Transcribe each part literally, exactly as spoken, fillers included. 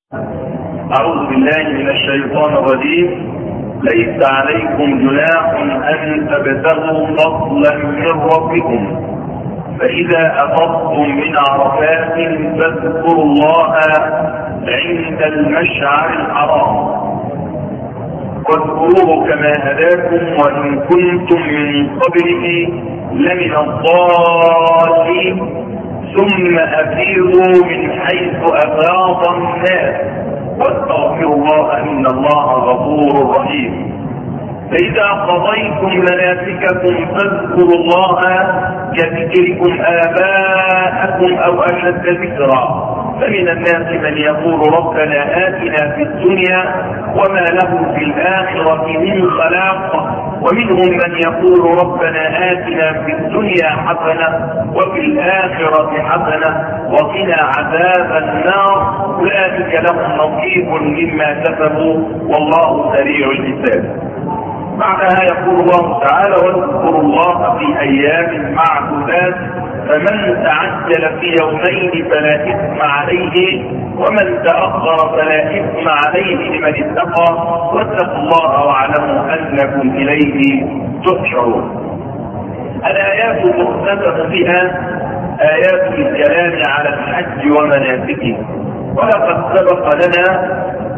أعوذ بالله من الشيطان الرجيم. ليس عليكم جناح أن تبتغوا فضلا من ربكم فإذا أفضتم من عرفات فاذكروا الله عند المشعر الحرام واذكروه كما هداكم وإن كنتم من قبله لمن الضالين ثم أفيضوا من حيث أفاض الناس واستغفروا الله إن الله غفور رحيم. فإذا قضيتم مناسككم فاذكروا الله كذكركم آباءكم أو أشد ذكرا فمن الناس من يقول ربنا آتنا في الدنيا وما له في الآخرة من خلاق ومنهم من يقول ربنا آتنا في الدنيا حسنة وفي الآخرة حسنة وقنا عذاب النار أولئك لهم نصيب مما كسبوا والله سريع الحساب. بعدها يقول الله تعالى واذكروا الله في أيام معدودات فمن تعجل في يومين فلا إثم عليه ومن تأخر فلا إثم عليه لمن اتقى واتقوا الله واعلموا أنكم إليه تحشرون. الآيات تختتم بها آيات الكلام على الحج ومناسكه، ولقد سبق لنا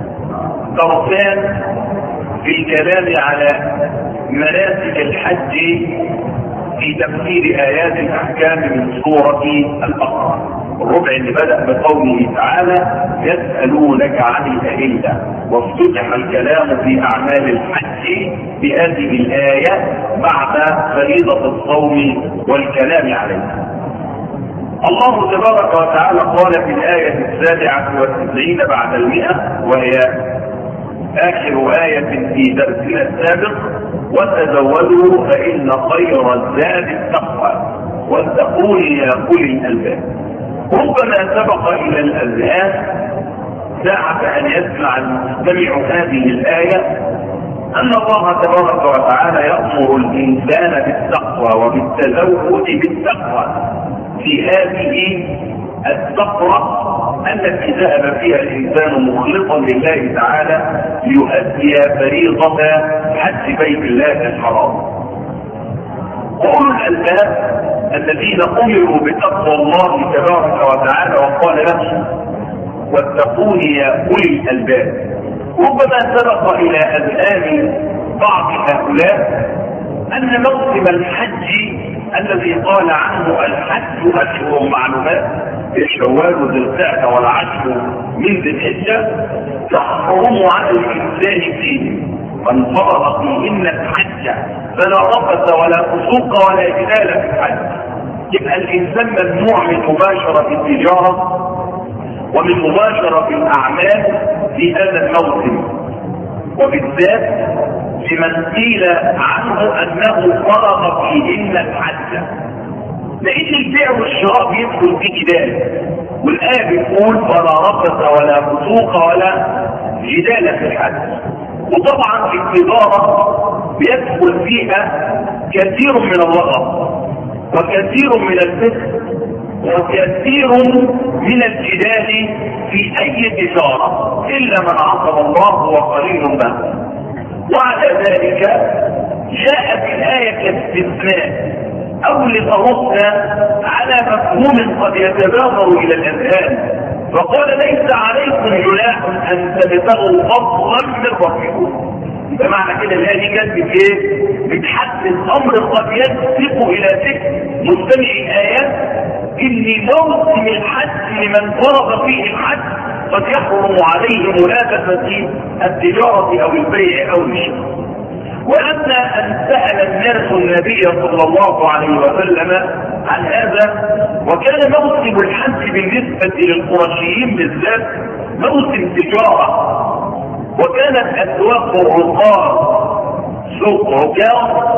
طرفان في الكلام على مناسك الحج في تفسير آيات الأحكام من سورة البقرة. الربع اللي بدأ بقوله تعالى يسألونك عن الأهلة وافتتح الكلام في أعمال الحج بهذه الآية بعد فريضة الصوم والكلام عليها. الله تبارك وتعالى قال في الآية السابعة والتسعين بعد المئة وهي آخر آية في درسنا السابق وتزودوا فإن خير الزاد التقوى واتقون يا أولي الألباب. ربما سبق إلى الأذهان ساعة أن يسمع المستمع هذه الآية أن الله تبارك وتعالى يأمر الإنسان بالتقوى وبالتزود بالتقوى في هذه التقوى التي ذهب فيها الإنسان مخلصا لله تعالى ليؤدي فريضة حج بيت الله الحرام. أولو الألباب الذين أمروا بتقوى الله تبارك وتعالى وقال لهم واتقون يا أولي الألباب، ربما سبق إلى أذهان بعض هؤلاء أن موسم الحج الذي قال عنه الحج أشهر معلومات الشوال وذي القعدة والعشر من ذي الحجة تحرم على الإنسان فيه من فرض فيهن الحج فلا رفث ولا فسوق ولا جدال في الحج. يبقى الإنسان ممنوع من مباشرة التجارة ومن مباشرة الأعمال في هذا الموسم، وبالذات لمن قيل عنه أنه فرض فيهن الحج، لأن البيع والشراء بيدخل في جدال، والآية بتقول فلا رفث ولا فسوق ولا جدال في الحج. وطبعا التجارة بيدخل فيها كثير من اللغط وكثير من الفسق وكثير من الجدال في أي تجارة إلا من عصم الله وقليل به. وعلى ذلك جاءت الآية كاستثناء أو لتردنا على مفهوم قد يتبادر إلى الأذهان، فقال ليس عليكم جناح أن تبتغوا فضلا من ربكم. بمعنى كده الآية جت بإيه؟ بتحدد أمر قد يسبق إلى ذكر مستمع الآيات إن موسم الحج لمن فرض فيه الحج قد يحرم عليه منافسة التجارة أو البيع أو الشراء. وأن أن سأل الناس النبي صلى الله عليه وسلم عن هذا، وكان موسم الحج بالنسبة للقرشيين بالذات موسم تجارة، وكانت أسواق الرقاق سوق ركاظ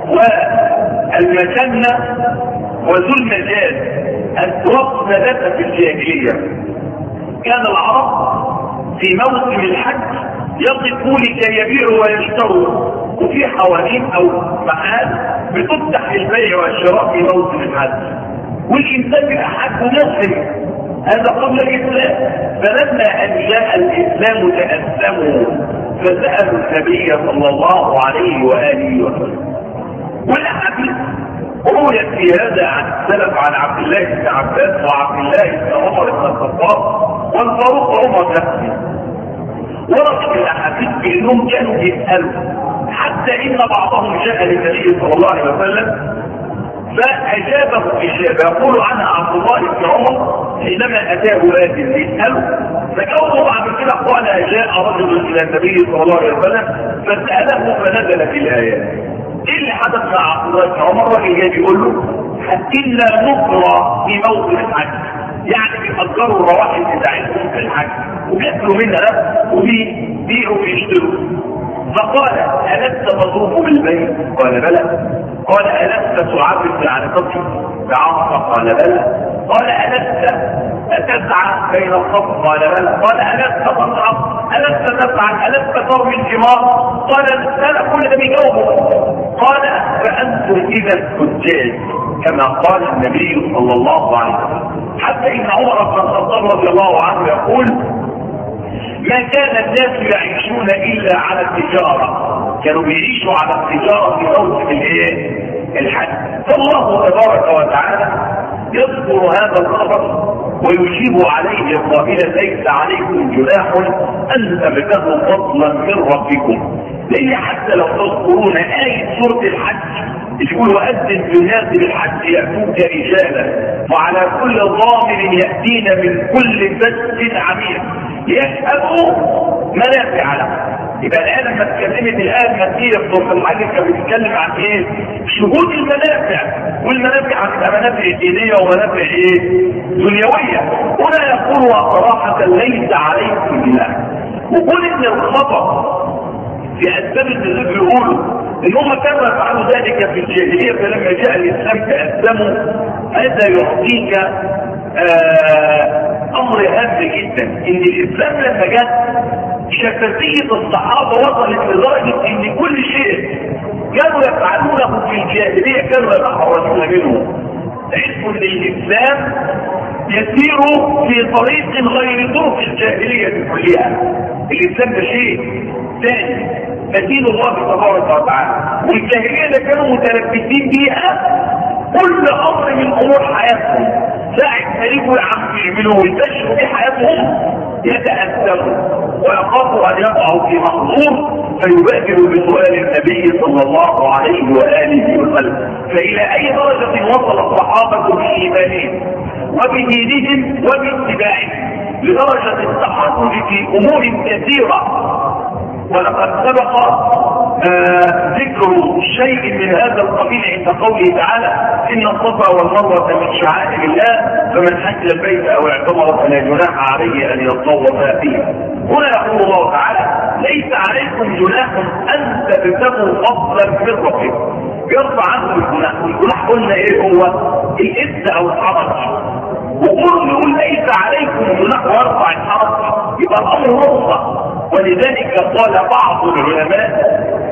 والمجنة وذو المجاز أسواق ثلاثة في الجاهلية. كان العرب في موسم الحج يقفون كي يبيعوا ويشتروا، وفي حوالين او محال بتفتح للبيع والشراء في موسم الحج، والانسان بيبقى حج مسلم هذا قبل الاسلام، فلما ان جاء الاسلام تأثموا فسألوا النبي صلى الله عليه واله وسلم. والاحاديث رويت في هذا عن السلف عن عبد الله بن عباس وعبد الله بن عمر بن الخطاب والفاروق عمر نفسه. ورد في الاحاديث بانهم كانوا يسالوا حتى ان بعضهم جاء للنبي صلى الله عليه وسلم فاجابه اجابه يقول عنها عبد الله بن عمر حينما اتاه آت يساله فجاوبه بعد كده قال جاء رجل الى النبي صلى الله عليه وسلم فساله فنزلت الايات. ايه اللي حدث مع عبد الله بن عمر؟ الراجل جاي بيقول له الا نقرا في موطن الحج، يعني بيأجروا الرواحل بتاعتهم في الحج وبياكلوا منها وبيبيعوا ويشتروا. فقال ألست تطوف بالبيت؟ قال بلى. قال ألست تعرف بعنقتي؟ بعرف؟ قال بلى. قال ألست تسعى بين الصف؟ قال بلى. قال ألست تصعد؟ ألست تفعل؟ ألست ترمي الجمار؟ قال لا، كل ده بيجاوبه. قال فأنتم إذا حجاج كما قال النبي صلى الله عليه وسلم. حتى إن عمر بن الخطاب رضي الله عنه يقول ما كان الناس يعيشون الا على التجارة، كانوا بيعيشوا على التجارة في موسم الايه؟ الحج. فالله تبارك وتعالى يذكر هذا الخبر ويجيب عليه قائلا ليس عليكم جناح ان تبتغوا فضلا من ربكم. لان حتى لو تذكرون آية سورة الحج يقول وأذن في الناس بالحج يأتوك رجالا وعلى كل ضامر يأتين من كل فج عميق يشهدوا منافع لهم. يبقى الآن لما اتكلمت الآن المكية في سورة الحج كانت بتتكلم عن ايه؟ شهود المنافع، والمنافع هتبقى منافع دينية ومنافع ايه؟ دنيوية. هنا يقول صراحة ليس عليكم جناح. وقول ان الخطأ في اسباب النزول بيقولوا ان هم كانوا يفعلوا ذلك في الجاهليه، فلما جاء الاسلام تأثموا. هذا يعطيك آه امر هام جدا، ان الاسلام لما جاء شفافيه الصحابه وصلت لدرجه ان كل شيء كانوا يفعلونه في الجاهليه كانوا يتحرجون منه. عرفوا ان الاسلام يسير في طريق غير طرق الجاهليه كلها. الاسلام ده شيء ثاني، دين الله تبارك وتعالى، والجاهليه اللي كانوا متلبسين بيها كل امر من امور حياتهم ساعة ما يجوا العم يعملوا ويبشروا في حياتهم يتأثروا ويخافوا ان يقعوا في محظور فيبادروا بسؤال النبي صلى الله عليه واله وسلم. فالى اي درجه وصل الصحابه بايمانهم وبدينهم وباتباعهم لدرجه التحرج في امور كثيره. ولقد سبق آه ذكر شيء من هذا القبيل عند قوله تعالى ان الصفا والمروه من شعائر الله فمن حج البيت او اعتمر فلا جناح عليه ان يطوف فيها. هنا يقول الله تعالى ليس عليكم جناح ان تبتغوا فضلا من ربكم، يرفع عنكم الجناح. والجناح قلنا ايه هو؟ الاثم او الحرج. وقول يقول ليس عليكم جناح ويرفع الحرج يبقى الامر رخصه. ولذلك قال بعض العلماء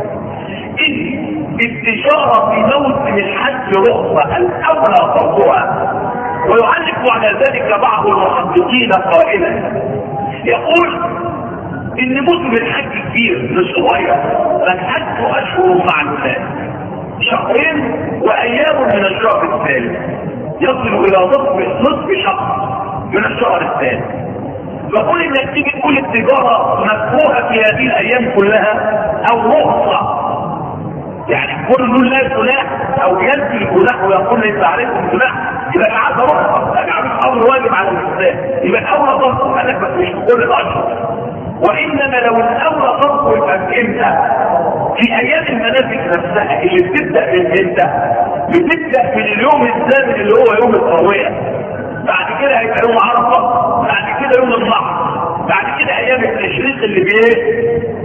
ان التجاره في موسم الحج رخصه الاولى فرضها. ويعلق على ذلك بعض المحققين قائلا يقول ان موسم الحج كبير مش صغير، فالحج اشهر معلومات شهرين وايام من الشهر الثالث يصل الى نصف نصف شهر من الشهر الثالث. فقول انك تيجي تقول التجاره مكروهه في هذه الايام كلها او رخصه، يعني كل دول لا جناح او ينفي الجناح ويقول ليس عليكم جناح، يبقى العاده رخصه، العاده امر واجب على الانسان. يبقى الاولى ضرب انك بس مش كل الاشهر، وانما لو الاولى ضرب يبقى امتى؟ في ايام المناسك نفسها اللي بتبدا من امتى؟ بتبدا من اليوم الثامن اللي هو يوم الترويه، بعد كده هيبقى يوم عرفه، بعد كده يوم النحر، بعد كده ايام التشريق اللي بايه؟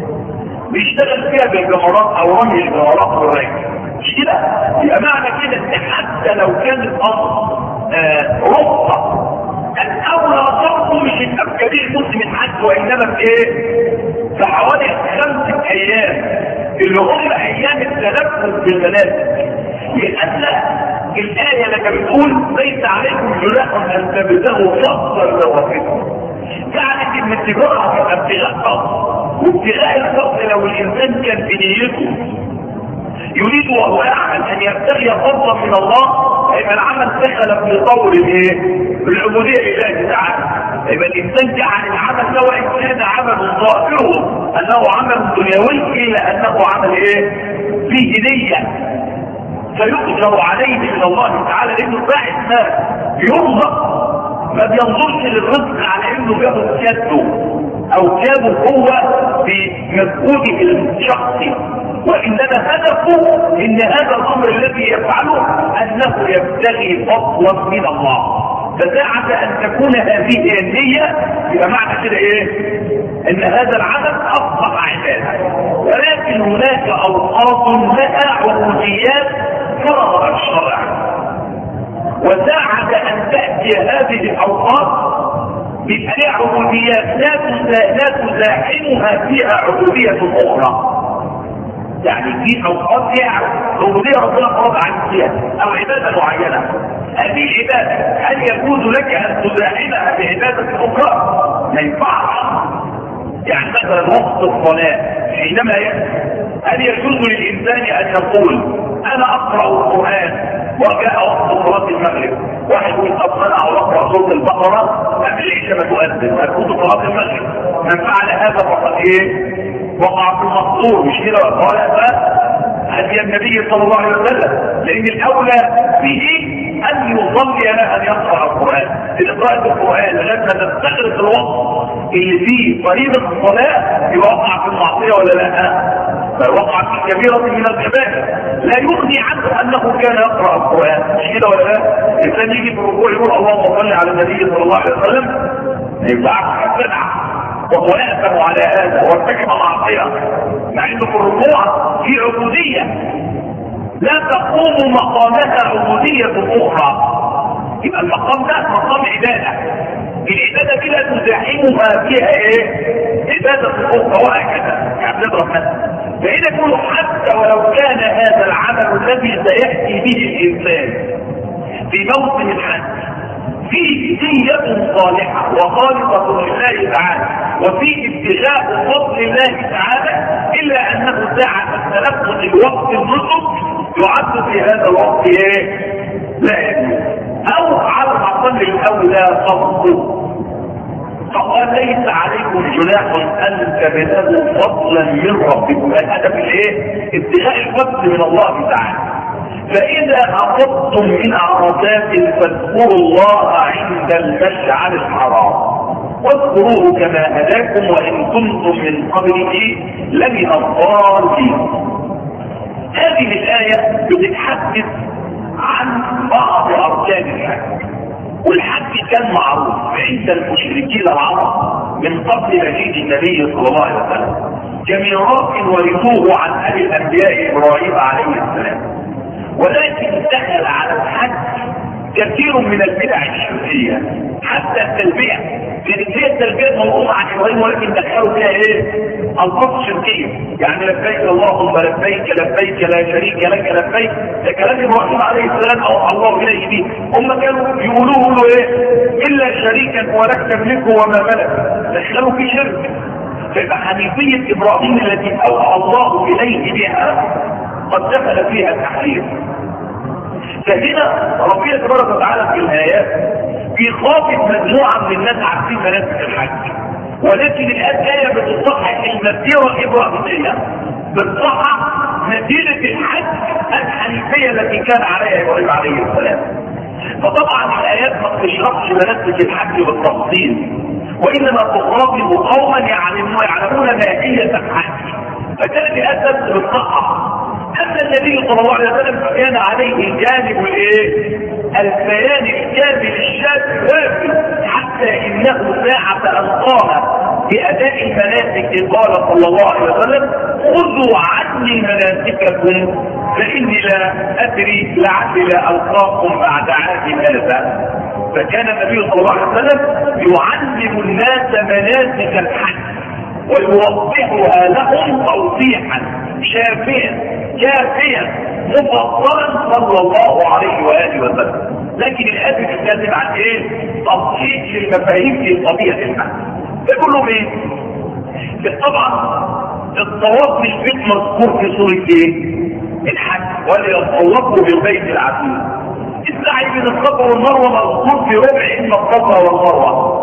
بيشتغل فيها بالجمرات او رمي الجمرات والرجل. مش كده؟ يبقى معنى كده ان حتى لو كان الامر آه رخصه الاولى ضربه مش يبقى بكبير موسم الحج وانما في ايه؟ في حوالي خمسه ايام اللي هم ايام التنفس بالمناسك. لان الايه لما بتقول ليس عليكم جناح ان تبتغوا فضلا من ربكم، يعني ان اتباعها تبقى ابتغاء فضل، وابتغاء الفضل لو الانسان كان في نيته يريد وهو يعمل ان يبتغي فضلا من الله، يبقى العمل دخل في طور الايه؟ العبوديه لله تعالى. يبقى الانسان جعل العمل ده وان كان عمل ظاهره انه عمل دنيوي الا انه عمل ايه؟ فيه نيه فيؤجر عليه من الله تعالى، لانه بعد ما يرزق ما بينظرش للرزق على انه بياخد كده او جابه هو في مجهوده الشخصي، وانما هدفه ان هذا الامر الذي يفعله انه يبتغي فضلا من الله. فساعة ان تكون هذه النية يبقى معنى كده ايه؟ ان هذا العمل اصبح عبادة. ولكن هناك اوقات لها عبوديات فرضها الشرع، وساعة ان تأتي هذه الاوقات بيبقى لها عبوديات لا تزاحمها فيها عبودية اخرى. يعني في اوقات فيها عبودية ربنا فرض عنك فيها او عبادة معينة، هذه العبادة هل يجوز لك ان تزاحمها بعبادة اخرى؟ ما ينفعش. يعني مثلا وقت الصلاة حينما يأتي هل يجوز للإنسان أن يقول أنا أقرأ القرآن وجاء وقت صلاة المغرب، واحد يقول طب أنا أقرأ سورة البقرة قبل العشاء ما تؤذن تكون صلاة المغرب، من فعل هذا فقد إيه؟ وقع في المقصور، مش كده؟ قال هدي النبي صلى الله عليه وسلم، لأن الأولى به أن يصلي لا أن يقرأ القرآن. قراءة القرآن لما تستغرق الوقت اللي فيه فريضة الصلاة يوقع في المعصية ولا لا؟ فوقع في كبيرة من الكبائر لا يغني عنه أنه كان يقرأ القرآن، مش كده ولا لا؟ الإنسان يجي في الركوع يقول اللهم صل على النبي صلى الله عليه وسلم، ما ينفعش يتبع وهو يأثم على هذا وارتكب معصية، مع إنه في الركوع في عبودية لا تقوم مقامها عبودية أخرى. يبقى المقام ده مقام عبادة، العبادة دي لا تزاحمها فيها ايه؟ عبادة أخرى وهكذا. يعني نضرب مثلا فإذا يقولوا حتى ولو كان هذا العمل الذي سيأتي به الإنسان في موسم الحج فيه نية صالحة وخالصة لله تعالى وفيه ابتغاء فضل الله تعالى، إلا أنه ساعة تلقي الوقت النصف يعد في هذا الوقت ايه؟ لا يجوز، او على الاقل الاولى فضل. فقال ليس عليكم جناح ان تبتغوا فضلا من ربكم. الهدف الايه؟ ابتغاء الفضل من الله تعالى. فاذا اخذتم من عرفات فاذكروا الله عند المشعر الحرام واذكروه كما هداكم وان كنتم من قبله لمن الضالين. هذه الآية بتتحدث عن بعض أركان الحج، والحج كان معروف عند المشركين العرب من قبل مجيء النبي صلى الله عليه وسلم كميراث ورثوه عن أبي الأنبياء إبراهيم عليه السلام. ولكن دخل على الحج كثير من البدع الشركية، حتى التلبية كانت هي التلبية موضوعة عن إبراهيم ولكن دخلوا فيها إيه؟ ألفاظ شركية. يعني لبيك اللهم لبيك لبيك لا شريك لك لبيك، ده كلام إبراهيم عليه السلام أو الله إليه به. هم كانوا يقولوه له إيه؟ إلا شريكا ولك تملكه وما ملك، دخلوا في شرك. فيبقى حنيفية إبراهيم التي أوحى الله إليه بها قد دخل فيها التحريف. فهنا ربنا تبارك وتعالى في الآيات بيخاطب مجموعة من الناس عارفين مناسك الحج، ولكن الآية بتصحح المسيرة الإبراهيمية، بتصحح مسيرة الحج الحنيفية التي كان عليها إبراهيم عليه السلام. فطبعا الآيات ما بتشرحش مناسك الحج بالتفصيل، وإنما تخاطب قوما يعلمون ماهية الحج، فكانت الآيات بتصحح. أما النبي صلى الله عليه وسلم فكان عليه الجانب الايه؟ البيان الكامل الشافي، حتى انه ساعة ان قام بأداء المناسك قال صلى الله عليه وسلم خذوا عني مناسككم فإني لا أدري لعلي لا ألقاكم بعد عام هذا. فكان النبي صلى الله عليه وسلم يعلم الناس مناسك الحج ويوضحها لهم توضيحا شافيا كافيا مفصلا صلى الله عليه واله وسلم. لكن الآية بتتكلم عن ايه؟ تصحيح للمفاهيم في طبيعة الحج. ده كله ايه؟ طبعا الطواف مش بيت مذكور في سورة ايه؟ الحج، وليطوفوا بالبيت العتيق. السعي بين الصفا والمروه مذكور في ربع ان الصفا والمروه.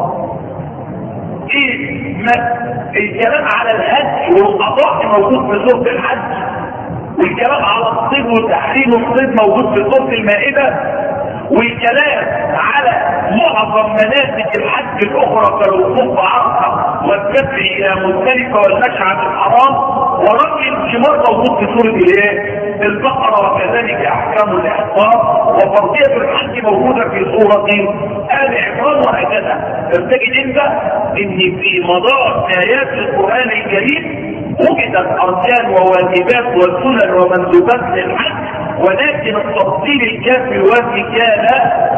ايه الكلام على الهج والقضاء موجود في سوره الحج، والكلام على الصيد وتحريم الصيد موجود في سوره المائده، والكلام على معظم مناسك الحج الاخرى كالوقوف بعرفه والذبح الى مزدلفه والمشعر الحرام ورمي الجمار موجود في سوره الايه؟ البقره، وكذلك احكام الاحصار وفرضيه الحج موجوده في سوره ال عمران، وهكذا. فتجد انت ان في مدار ايات القران الكريم وجدت اركان وواجبات وسنن ومندوبات للحج، ولكن التفصيل الكافي الوافي كان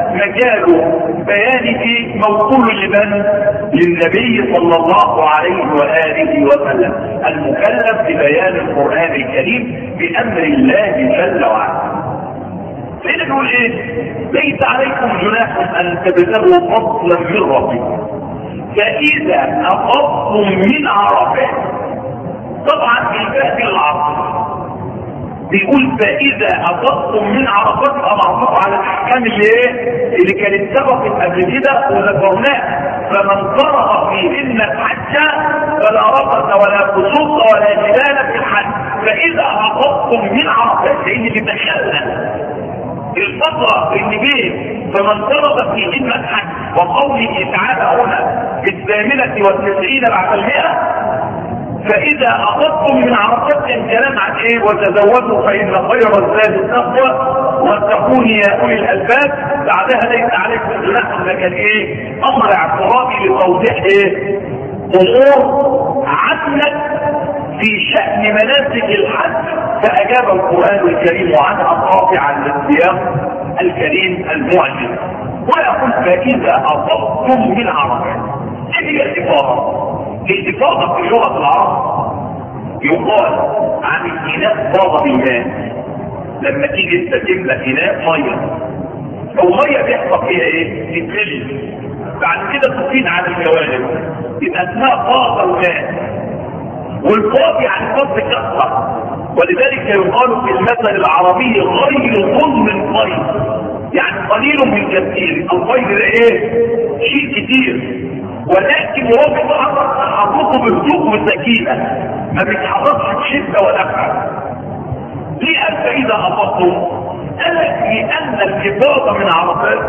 مجاله بيان في موصول لمن؟ للنبي صلى الله عليه واله وسلم، المكلف ببيان القران الكريم بامر الله جل وعلا. هنا نقول ايه؟ ليس عليكم جناح ان تبتغوا فضلا من ربكم فاذا افضتم من عرفات. طبعا الباقي العرض بيقول فاذا افضتم من عرفات امرتم على الاحكام اللي ايه؟ اللي كانت سبقت قبل كده وذكرناها. فمن فرغ فيهن الحج فلا رفث ولا فسوق ولا جدال في الحج. فاذا افضتم من عرفات، لان اللي دخلنا الفترة اللي بين فمن فرض فيهن الحج وقوله تعالى هنا في الثامنة والتسعين بعد المئة، فإذا أخذتم من عرفات الكلام عن إيه؟ وتزودوا فإن خير الزاد التقوى واتقون يا أولي الألباب. بعدها ليس عليكم جناح، لكن إيه؟ أمر اعتراضي لتوضيح إيه؟ أمور عدلت في شأن مناسك الحج، فأجاب القرآن الكريم عنها قاطعا للسياق الكريم المعجز، ويقول فإذا أفضتم من عرفات. إيه هي الإفاضة؟ الإفاضة في لغة العرب يقال عن الإناء فاض بالماء. لما تيجي انت تملى إناء مية أو مية بيحصل فيها إيه؟ تتملي، بعد كده تفيض على الجوانب، يبقى اسمها فاض الماء. والفاض يعني فاض كثرة، ولذلك يقال في المثل العربي غير من قيد، يعني قليل من كثير. القيد ده ايه؟ شيء كتير، ولكن هو بيتحرك تحركه بهدوء وسكينه، ما بيتحركش بشده ولا حاجه. ليه قال فاذا افضتم؟ قال لك لان الافاضه من عرفات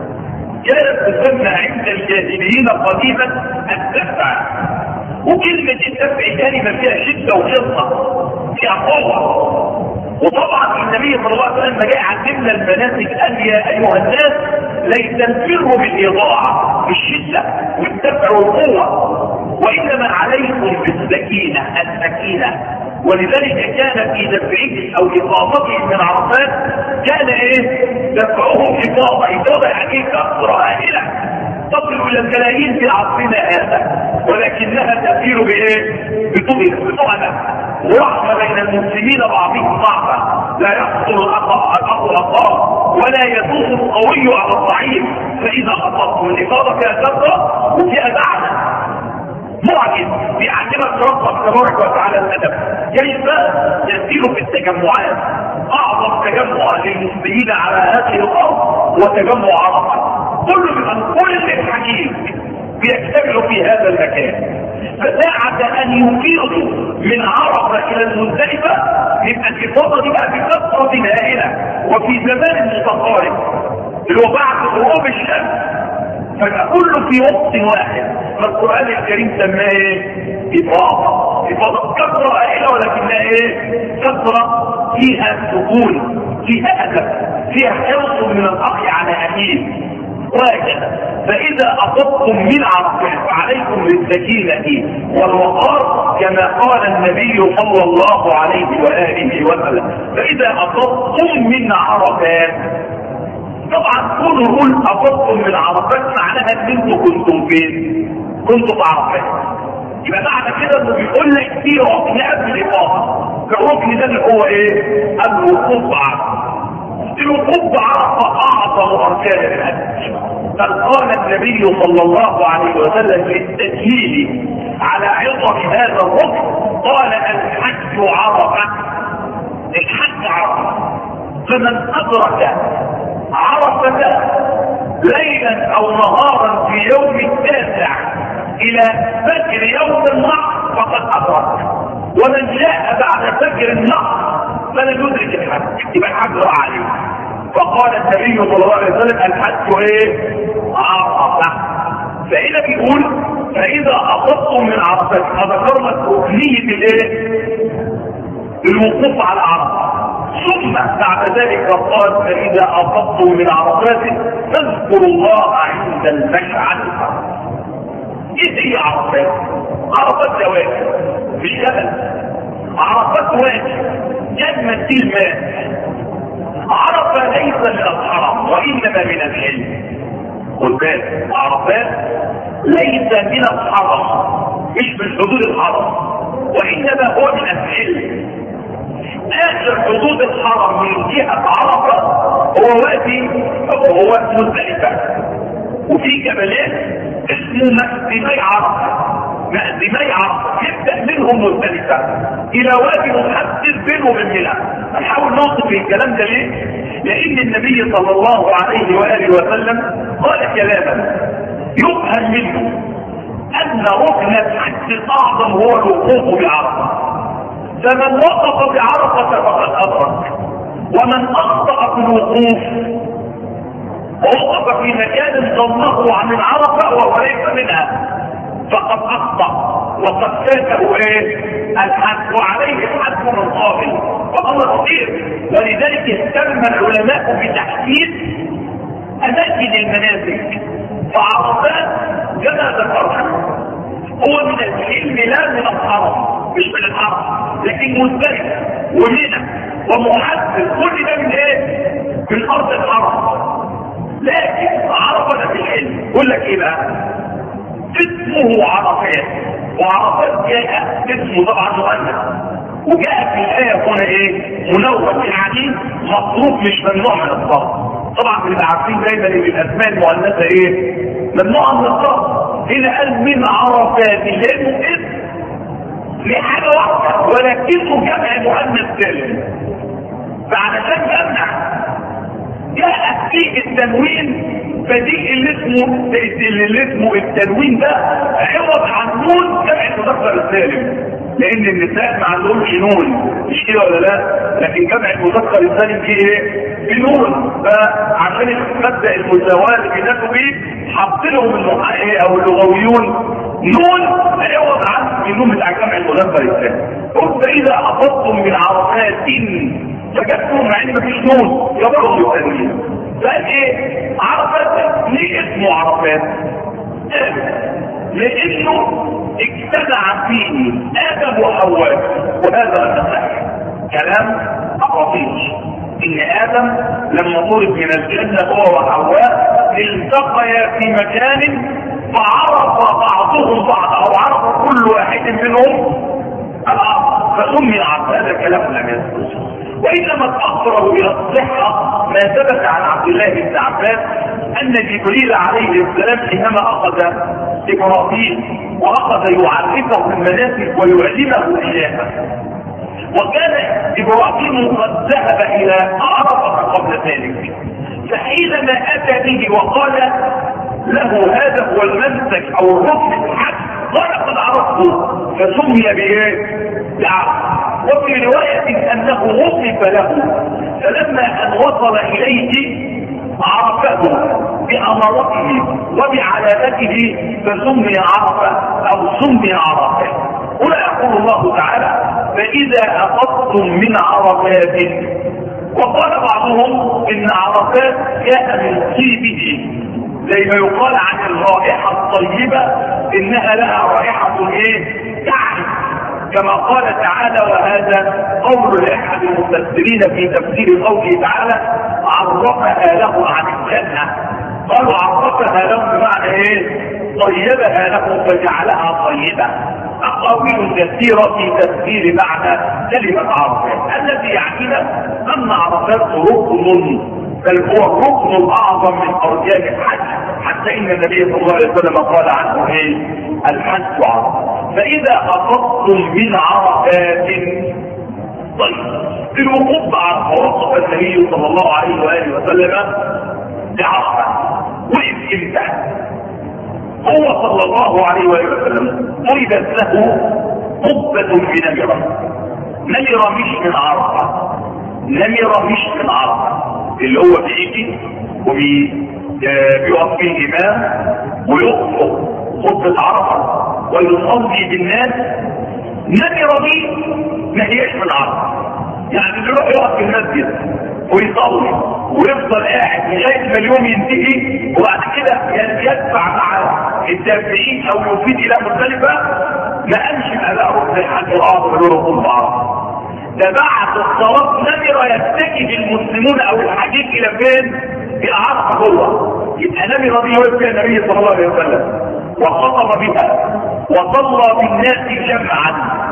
كانت تسمى عند الجاهليين قديما الدفع، وكلمه الدفع كلمه فيها شده وخطه، فيها قوه. وطبعا النبي صلى الله عليه وسلم جاء علمنا المناسك قال يا ايها الناس ليس البر بالاضاعه بالشده والدفع والقوه، وانما عليكم بالسكينه السكينه. ولذلك كان في دفعه او افاضته من عرفات كان ايه؟ دفعه افاضه، افاضه يعني كثره هائله تصل الى الملايين في عصرنا هذا، ولكنها تسير بايه؟ بطولة ورحمه بين المسلمين بعضهم بعضا، لا يقتل الاخ اخاه ولا يدوس القوي على الضعيف. فاذا خطبتم الافاضه فيها كثره وفيها دعم معجز بيعلمك ربك تبارك وتعالى الادب كيف يسير في التجمعات. اعظم تجمع للمسلمين على هذه الارض وتجمع عرفه، كل من كل الحكيم بيجتمعوا في هذا المكان. فساعة ان يفيضوا من عرفه الى المزدلفه يبقى الافاضه دي بقى بكثره هائله وفي زمان متقارب اللي هو بعد غروب الشمس، فكله في وقت واحد. فالقرآن الكريم سماه ايه؟ إفاضة. إفاضة كثرة هائلة ولكنها ايه؟ كثرة فيها سكون، فيها أدب، فيها حرص من الأخ على أخيه، وهكذا. فإذا أصبتم من عرفات فعليكم بالسكينة والوقار كما قال النبي صلى الله عليه وآله وسلم. فإذا أصبتم من عرفات، طبعا كل نقول أفضتم من عرفات معناها ان انتوا كنتم فين؟ كنتوا في عرفات. يبقى معنى كده انه بيقول لك في ركن قبل الإفاضة. الركن ده اللي هو ايه؟ الوقوف بعرفة. الوقوف بعرفة اعظم اركان الحج، بل قال النبي صلى الله عليه وسلم للتدليل على عظم هذا الركن قال الحج عرفه. الحج عرفه، فمن ادرك عرفه ليلا او نهارا في يوم التاسع الى فجر يوم النحر فقد ادرك، ومن جاء بعد فجر النحر فلن يدرك الحج، يبقى الحج راح عليه. فقال النبي صلى الله عليه وسلم الحج ايه؟ عرفه. فهنا بيقول فاذا افضتم من عرفات، فذكرنا ركنيه الايه؟ الوقوف على عرفه، ثم بعد ذلك قال فاذا افضتم من عرفات فاذكروا الله عند المشعر الحرام. ايه هي عرفات؟ عرفات زواج مش جبل، عرفات واجب جنة الماء. عرفة ليس من الحرم وانما من العلم. خد بالك، عرفات ليس من الحرم، مش من حدود الحرم، وانما هو من العلم. اخر حدود الحرم من جهة عرفة هو وادي هو مزدلفة، وفي جبلات اسمه مقدمي عرفة. مقدمي عرفة يبدأ منهم مزدلفة الى وادي محدد بينه وبين منى. هنحاول نوصف الكلام ده ليه؟ لان النبي صلى الله عليه واله وسلم قال كلاما يفهم منه ان ركن الحج الاعظم هو الوقوف بعرفه. فمن وقف بعرفه فقد ادرك، ومن اخطا في الوقوف ووقف في مكان ضمه عن العرفه وهو ليس منها فقد اخطا وقد فاته ايه؟ الحج، وعليه الحج من قابل وامر كثير. ولذلك اهتم العلماء بتحديد اماكن المناسك. فعرفات كما ذكرنا هو من العلم لا من الحرم، مش من الحرم، لكن مزدلفة ومنى ومحدد كل ده من ايه؟ من ارض الحرم. لكن عرفة في العلم يقول لك ايه بقى؟ اسمه عرفات، وعرفات جاء اسمه طبعا مؤنث، وجاء في الايه هنا ايه؟ منون، يعني مطلوب مش ممنوع من الصرف. طبعا بنبقى عارفين دايما ان الاسماء المؤنثه ايه؟ ممنوعه من الصرف. هنا قال من عرفات لانه اسم لحاجه واحده ولكنه جمع مؤنث سالم، فعلشان يمنع جاء فيه التنوين، فدي اللي اسمه اللي اسمه التنوين ده عوض عن نون جمع المذكر السالم، لان النساء ما عندهمش نون، مش كده ولا لا؟ لكن جمع المذكر السالم فيه ايه؟ بنون. فعشان مبدا المساواه اللي بيناتوا بيه حط لهم المحقق او اللغويون نون عوض عن النون بتاع جمع المذكر السالم. قلت فاذا افضتم من عرفات فجدتهم مع ان مفيش نون يبقوا بالتنوين. فقال ايه؟ عرفات ليه اسمه عرفات؟ لانه اجتمع فيه ادم وحواء، وهذا لا يصح. كلام عظيم ان ادم لما طرد من الجنه هو وحواء التقيا في مكان فعرف بعضهم بعضا، او عرف كل واحد منهم الارض فسمي عرف. هذا كلام لم يثبت، وانما تاخره الى الصحه ما ثبت عن عبد الله بن عباس ان جبريل عليه السلام انما اخذ ابراهيم واخذ يعرفه المناسك ويعلمه اياها، وكان ابراهيم قد ذهب الى عرفه قبل ذلك. فحينما اتى به وقال له هذا هو المنسك او الركن الحج قال قد عرفته فسمي بايه؟ بعرفه. وفي روايه انه وصف له، فلما ان وصل اليه عرفه بأمارته وبعلامته فسمي عرفه او سمي عرفه. هنا يقول الله تعالى فاذا افضتم من عرفات. وقال بعضهم ان عرفات جاء من طيبه، زي ما يقال عن الرائحه الطيبه انها لها رائحه ايه؟ تعرف، كما قال تعالى وهذا قول لاحد المفسرين في تفسير قوله تعالى عرفها له عن الجنه. قالوا عرفها له بمعنى ايه؟ طيبها له فجعلها طيبه. اقاويل كثيره في تفسير معنى كلمه عرفات. الذي يعنينا ان عرفات ركن، بل هو الركن الاعظم من اركان الحج، حتى ان النبي صلى الله عليه وسلم قال عنه ايه؟ الحج عرفه. فاذا افضتم من عرفات، طيب في الوقوف بعرفه وقف النبي صلى الله عليه واله وسلم بعرفه. وقف امتى؟ هو صلى الله عليه واله وسلم ولدت له قبه بنمره. نمره مش من عرفه، نمره مش من عرفه اللي هو بيجي وبيقف فيه الامام ويخطب خطبه عرفه ويصلي بالناس. نمره دي ما هيش من عرفه، يعني اللي يروح يقف في المسجد ويصلي ويفضل قاعد لغايه ما اليوم ينتهي وبعد كده يدفع مع التابعين او يفيد الى مختلفه، ما امشي بقى ركن الحج الاعظم اللي هو ركن عرفه. ده بعد الصلاه نمره يتجه المسلمون او الحجيج الى فين؟ الى عرفه جوه. يبقى نمره دي وقف فيها النبي صلى الله عليه وسلم وخطب بها وصلى بالناس جمعا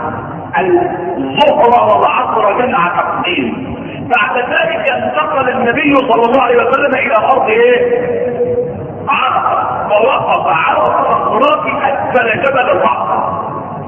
الظهر والعصر جمع تقديم. بعد ذلك انتقل النبي صلى الله عليه وسلم الى ارض ايه؟ عرفه، ووقف عرفه هناك اسفل جبل الرحمه،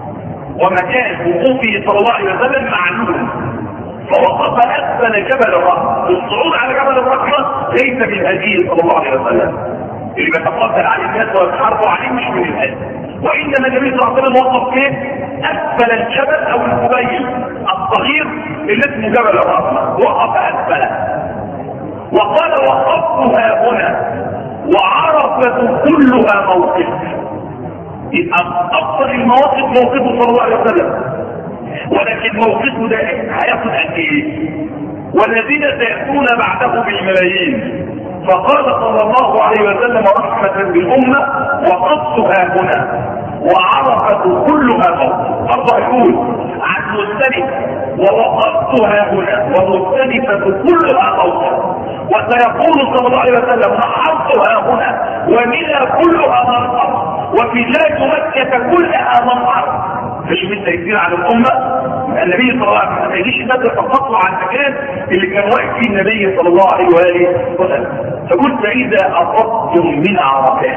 ومكان وقوفه صلى الله عليه وسلم معلوم، فوقف اسفل جبل الرحمه. الصعود على جبل الرحمه ليس من هديه صلى الله عليه وسلم اللي بيتقاتل عليه الناس ويتحاربوا عليه، مش من الهدي، وانما النبي صلى الله عليه وسلم وقف فين؟ اسفل الجبل او الجبيل الصغير اللي اسمه جبل الرحمه، وقف اسفله وقال وقفت ها هنا وعرفت كلها موقف. يبقى اكثر المواقف موقفه صلى الله عليه وسلم، ولكن موقفه ده هياخد قد ايه؟ والذين سياتون بعده بالملايين. فقال صلى الله عليه وسلم رحمه بالامه وقفت ها هنا وعرفت كلها موقف. الله يقول عن مختلفه ووقفت ها هنا ومختلفه كلها موقف، وسيقول صلى الله عليه وسلم نحرت ها هنا ومنى كلها منحر، وبلاد مكه كلها منحر. مش بالتيسير على الامه. النبي صلى الله عليه وسلم ما يجيش بدر تقطع على المكان اللي كان واقف فيه النبي صلى الله عليه واله وسلم. فقلت اذا افضتم من عرفات،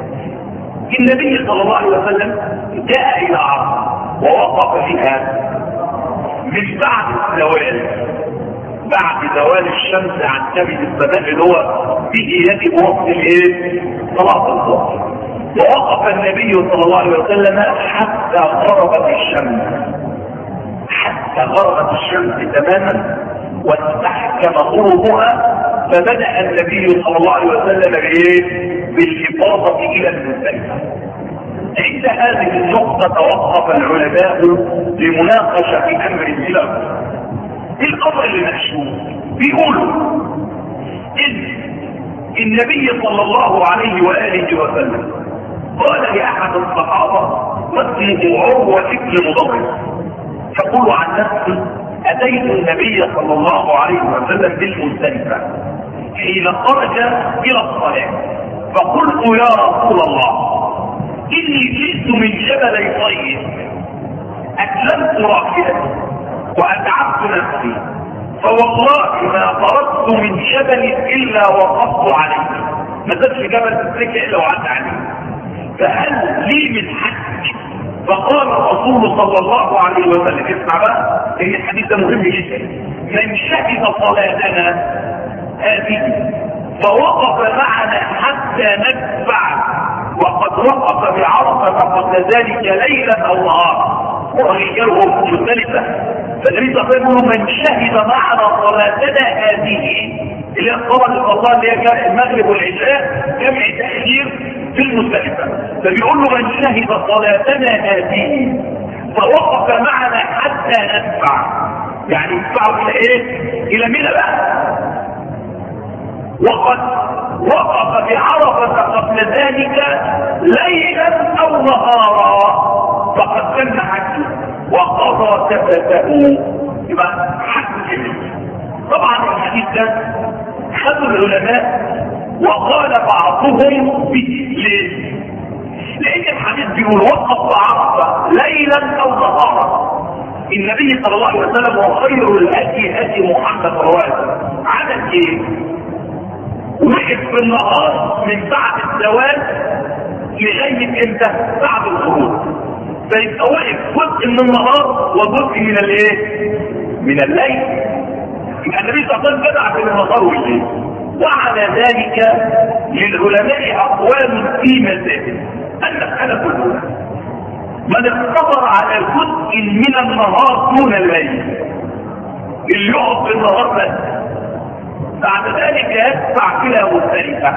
النبي صلى الله عليه وسلم جاء الى عرفه ووقف فيها من بعد الزوال، بعد زوال الشمس عن كبد السماء اللي هو فيه يجب وقت الايه؟ صلاه الظهر. ووقف النبي صلى الله عليه وسلم حتى غربت الشمس، حتى غربت الشمس تماما واستحكم غروبها. فبدأ النبي صلى الله عليه وسلم بايه؟ بالإفاضة الى المزدلفة. عند هذه النقطة توقف العلماء لمناقشة امر البلاد. الامر اللي مشهور بيقولوا ان النبي صلى الله عليه واله وسلم قال لاحد الصحابه واسمه عروه بن مضرب، تقول عن نفسي اتيت النبي صلى الله عليه وسلم بالمزدلفه حين خرج الى الصلاه، فقلت يا رسول الله اني جئت من جبل طيب اسلمت راكبا واتعبت نفسي، فوالله ما خرجت من جبل الا وقفت عليه، ما زادش جبل تتركه الا وعدت عليه، فهل لي من حج؟ فقال الرسول صلى الله عليه وسلم، اسمع بقى لان الحديث ده مهم جدا، من شهد صلاتنا هذه فوقف معنا حتى ندفع وقد وقف بعرفه قبل ذلك ليلا او نهارا ورجاله مختلفه. فالنبي صلى الله عليه وسلم من شهد معنا صلاتنا هذه اللي هي الصلاه الصلاه اللي هي المغرب والعشاء جمع تاخير في المزدلفه، فبيقول له من شهد صلاتنا هذه فوقف معنا حتى ندفع، يعني يدفعوا الى ايه؟ الى منى بقى. وقد وقف بعرفه قبل ذلك ليلا او نهارا فقد تم حجه وقضى تفته، يبقى حج. طبعا الحديث ده خذوا العلماء وقال بعضهم به. ليه؟ لان الحديث بيقول وقف بعرفه ليلا او نهارا. النبي صلى الله عليه وسلم وخير الهدي هدي محمد صلى الله عليه وسلم. عدد ايه؟ وقف في النهار من بعد الزوال لغايه امتى؟ بعد الغروب. فيبقى وقف جزء من النهار وجزء من الايه؟ من الليل. يبقى النبي صلى الله عليه وسلم جمع بين النهار والليل. وعلى ذلك للعلماء اقوال في مسائل. المساله الاولى من اقتصر على جزء من النهار دون الليل، اللي يقف في النهار بس، بعد ذلك يدفع كلا مختلفه.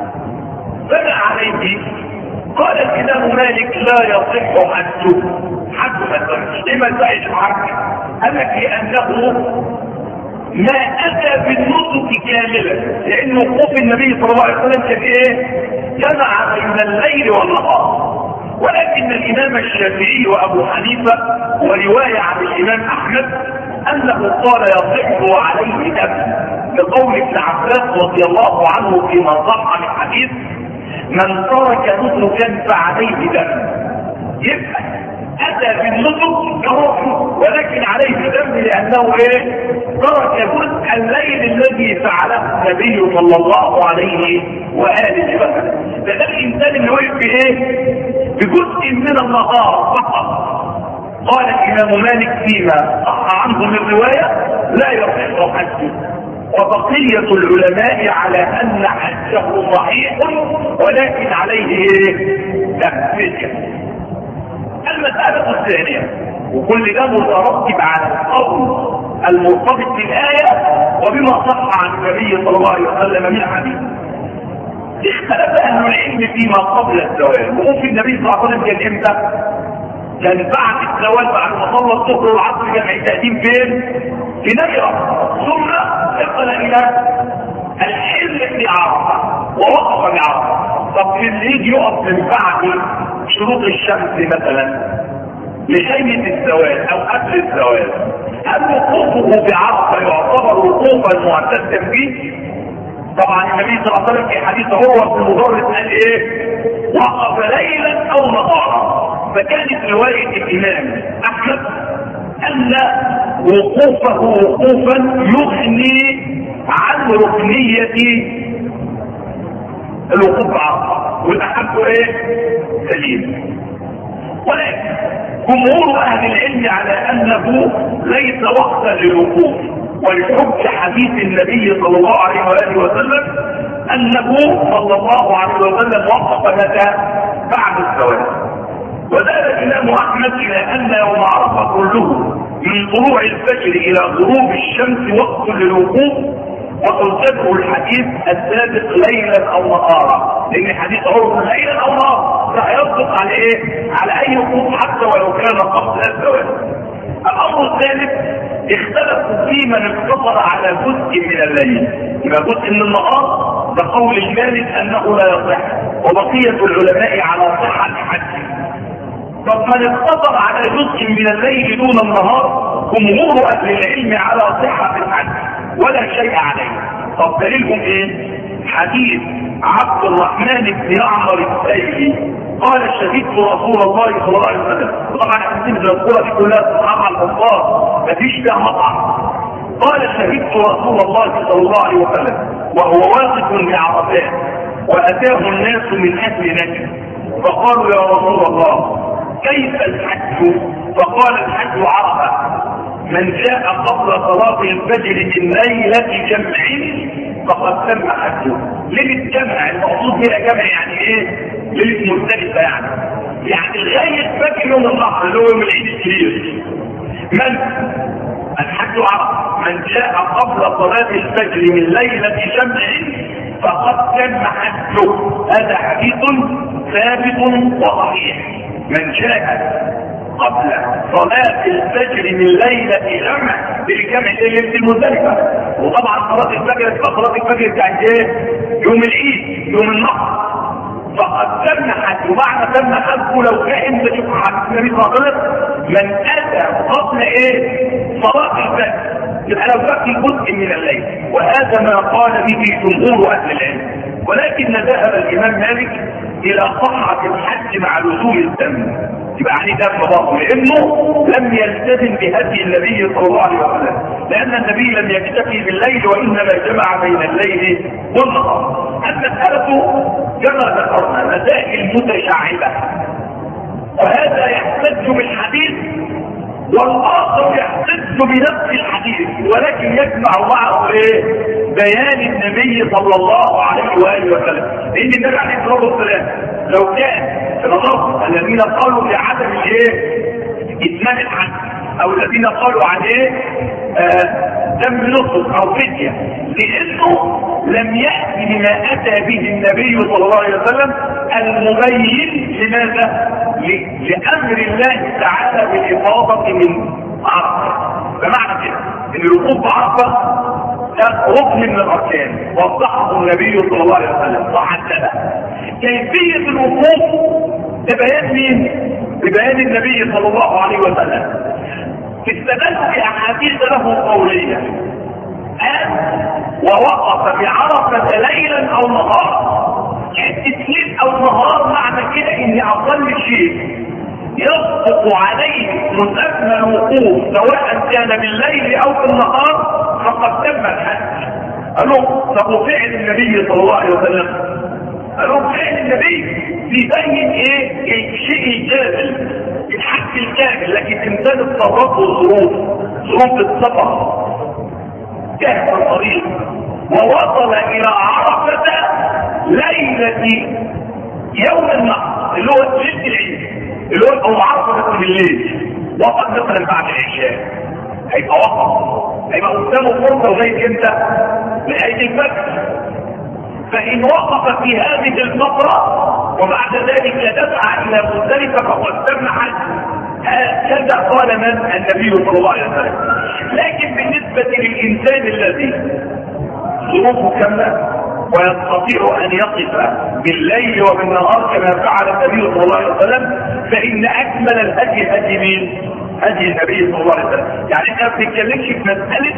فما عليه؟ قال الامام مالك لا يصح حده. حده ما يصحش. ليه ما يصحش حده؟ قال لك لانه ما اتى بالنسك كاملا، لان وقوف النبي صلى الله عليه وسلم كان ايه؟ جمع بين الليل والنهار. ولكن الامام الشافعي وابو حنيفه وروايه عن الامام احمد انه قال يصح عليه دم، لقول ابن عباس رضي الله عنه فيما صح من حديث من ترك نسكا فعليه دم. يبقى اتى بالنسك كروحه ولكن عليه دم لانه ايه؟ ترك جزء الليل الذي فعله النبي صلى الله عليه واله وسلم. فده الانسان اللي وقف بايه؟ بجزء من النهار فقط. قال الامام مالك فيما صح عنه من الروايه لا يصح حجه. وبقيه العلماء على ان حجه صحيح ولكن عليه ايه؟ دم. المساله الثانيه، وكل ده مترتب على القول المرتبط بالايه وبما صح عن النبي صلى الله عليه وسلم من حديث. اختلف اهل العلم فيما قبل الزوال. وقوف النبي صلى الله عليه وسلم كان امتى؟ كان بعد الزوال، بعد ما صلى الظهر والعصر جمع التقديم فين؟ في نجرة. ثم انتقل الى الحل في عرفه ووقف بعرفه. طب اللي يجي يقف من بعد شروق الشمس مثلا لغايه الزوال او قبل الزوال، هل وقوفه بعرفه يعتبر وقوفا معتدا به؟ طبعا النبي صلى الله عليه وسلم في حديث عروه بن مضر قال ايه؟ وقف ليلا او نهارا. فكانت روايه الامام احمد ان وقوفه وقوفا يغني عن ركنيه الوقوف بعرفه، والاحب ايه؟ سليم. ولكن جمهور اهل العلم على انه ليس وقتا للوقوف، ولحب حديث النبي صلى الله عليه واله وسلم انه صلى الله عليه وسلم وقف متى؟ بعد الزوال. وذهب الامام احمد الى ان يوم عرفه كله من طلوع الفجر الى غروب الشمس وقت للوقوف، وتنتبه الحديث السابق ليلا او نهارا، لان الحديث عرض ليلا او نهارا فهيصدق على ايه؟ على اي وقوف حتى ولو كان قبل الزوال. الامر الثالث اختلفوا في من اقتصر على جزء من الليل، يبقى جزء من النهار بقول المالك انه لا يصح، وبقيه العلماء على صحه الحج. طب من اقتصر على جزء من الليل دون النهار جمهور اهل العلم على صحه الحج ولا شيء عليه. طب دليلهم ايه؟ حديث عبد الرحمن بن يعمر السيلي قال شهدت رسول الله صلى الله عليه وسلم. طبعا الحديث الكوره دي كلها صحابه على الكفار مفيش فيها مطعم. قال شهدت رسول الله صلى الله عليه وسلم وهو واقف بعرفات واتاه الناس من اهل نجد فقالوا يا رسول الله كيف الحج؟ فقال الحج عرفه، من جاء قبل صلاة الفجر من ليلة جمع فقد تم حجه. ليلة جمع المقصود بها جمع يعني ايه؟ ليلة مختلفة يعني. يعني لغاية فجر يوم النحر اللي هو يوم العيد الكبير. من الحج عرفه، من جاء قبل صلاة الفجر من ليلة جمع فقد تم حجه. هذا حديث ثابت وصحيح. من جاء قبل صلاة الفجر من ليلة جمع بالجمع ليلة المزدلفة، وطبعا صلاة الفجر تبقى صلاة الفجر بتاعت ايه؟ يوم العيد يوم النحر. فقد تم حج، ومعنى تم حجه لو كان تشوف حديث النبي صلى الله عليه وسلم من اتى قبل ايه؟ صلاة الفجر، يبقى لو بقي جزء من الليل. وهذا ما قال به جمهور اهل العلم. ولكن ذهب الامام مالك الى صحة الحج مع لزوم الدم، يبقى عليه دم برضه، لانه لم يلتزم بهدي النبي صلى الله عليه وسلم، لان النبي لم يكتفي بالليل وانما جمع بين الليل والنهار. المسألة كما ذكرنا مسائل متشعبة، وهذا يحتج بالحديث والاخر يحتج بنفس الحديث، ولكن يجمع معه ايه؟ بيان النبي صلى الله عليه واله وسلم. لان النبي عليه الصلاه والسلام لو كان النص الذين قالوا بعدم الايه؟ اتمام الحج، او الذين قالوا عن ايه؟ آه دم نصف او فديه، لانه لم ياتي بما اتى به النبي صلى الله عليه وسلم المبين لماذا؟ لامر الله تعالى بالافاضه من عرفه. بمعنى كده ان الوقوف بعرفه ركن من الاركان، وضحه النبي صلى الله عليه وسلم وحدده. كيفيه الوقوف ببيان مين؟ ببيان النبي صلى الله عليه وسلم. استدل باحاديث له قوليه، قال ووقف بعرفه ليلا او نهارا. ليل او نهار معنى كده ان اقل شيء يصدق عليه مسمى الوقوف سواء كان بالليل او بالنهار فقد تم الحج. قالوا طب فعل النبي صلى الله عليه وسلم؟ قالوا فعل النبي بيبين ايه؟ شيء كامل، الحج الكامل، لكن انسان اضطرته الظروف، ظروف السفر، كهف الطريق، ووصل الى عرفه ليله يوم النحر اللي هو ليله العيد، اللي هو عرفه بالليل، وقت مثلا بعد العشاء، هيبقى وقت، هيبقى قدامه فرصه لغايه امتى؟ لغايه الفجر. فان وقف في هذه الفتره وبعد ذلك دفع الى مزدلفه فقد تم حج. هكذا قال من؟ النبي صلى الله عليه وسلم. لكن بالنسبه للانسان الذي ظروفه كامله ويستطيع ان يقف بالليل وبالنهار كما فعل النبي صلى الله عليه وسلم، فان اكمل الهدي هدي مين؟ هدي النبي صلى الله عليه وسلم. يعني احنا ما بنتكلمش في مساله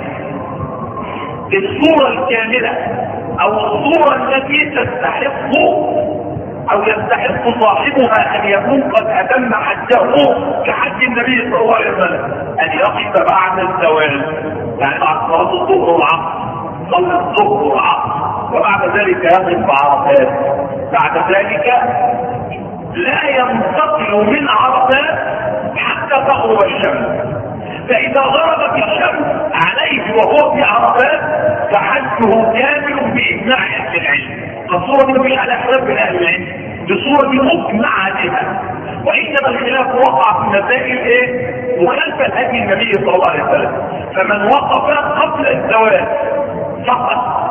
الصوره الكامله او الصوره التي تستحق او يستحق صاحبها ان يكون قد اتم حجه كحج النبي صلى الله عليه وسلم، ان يقف بعد الزوال، يعني بعد صلاه الظهر والعصر، صلى الظهر والعصر، وبعد ذلك يقف بعرفات. بعد ذلك لا ينتقل من عرفات حتى تغرب الشمس. فاذا غربت الشمس عليه وهو في عرفات فحجه كامل باجماع اهل العلم. الصوره دي مش على خلاف من اهل العلم، الصوره دي مجمع عليها، وانما الخلاف وقع في مسائل ايه؟ مخالفه لهدي النبي صلى الله عليه وسلم. فمن وقف قبل الزوال فقط،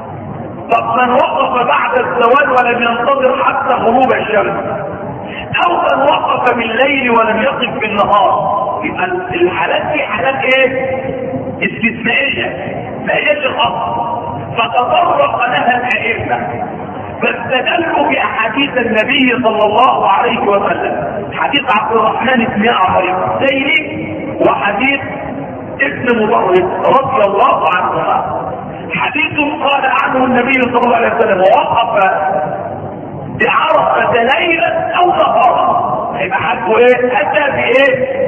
طب من وقف بعد الزوال ولم ينتظر حتى غروب الشمس، او من وقف بالليل ولم يقف بالنهار، يبقى الحالات دي حالات ايه؟ استثنائيه، ما هيش الاصل. فتطرق لها الائمه فاستدلوا باحاديث النبي صلى الله عليه وسلم، حديث عبد الرحمن بن عمرو الديلي وحديث ابن مبرد رضي الله عنهما. حديث قال عنه النبي صلى الله عليه وسلم ووقف بعرفه ليلا او نهارا، هيبقى حجه ايه؟ اتى بايه؟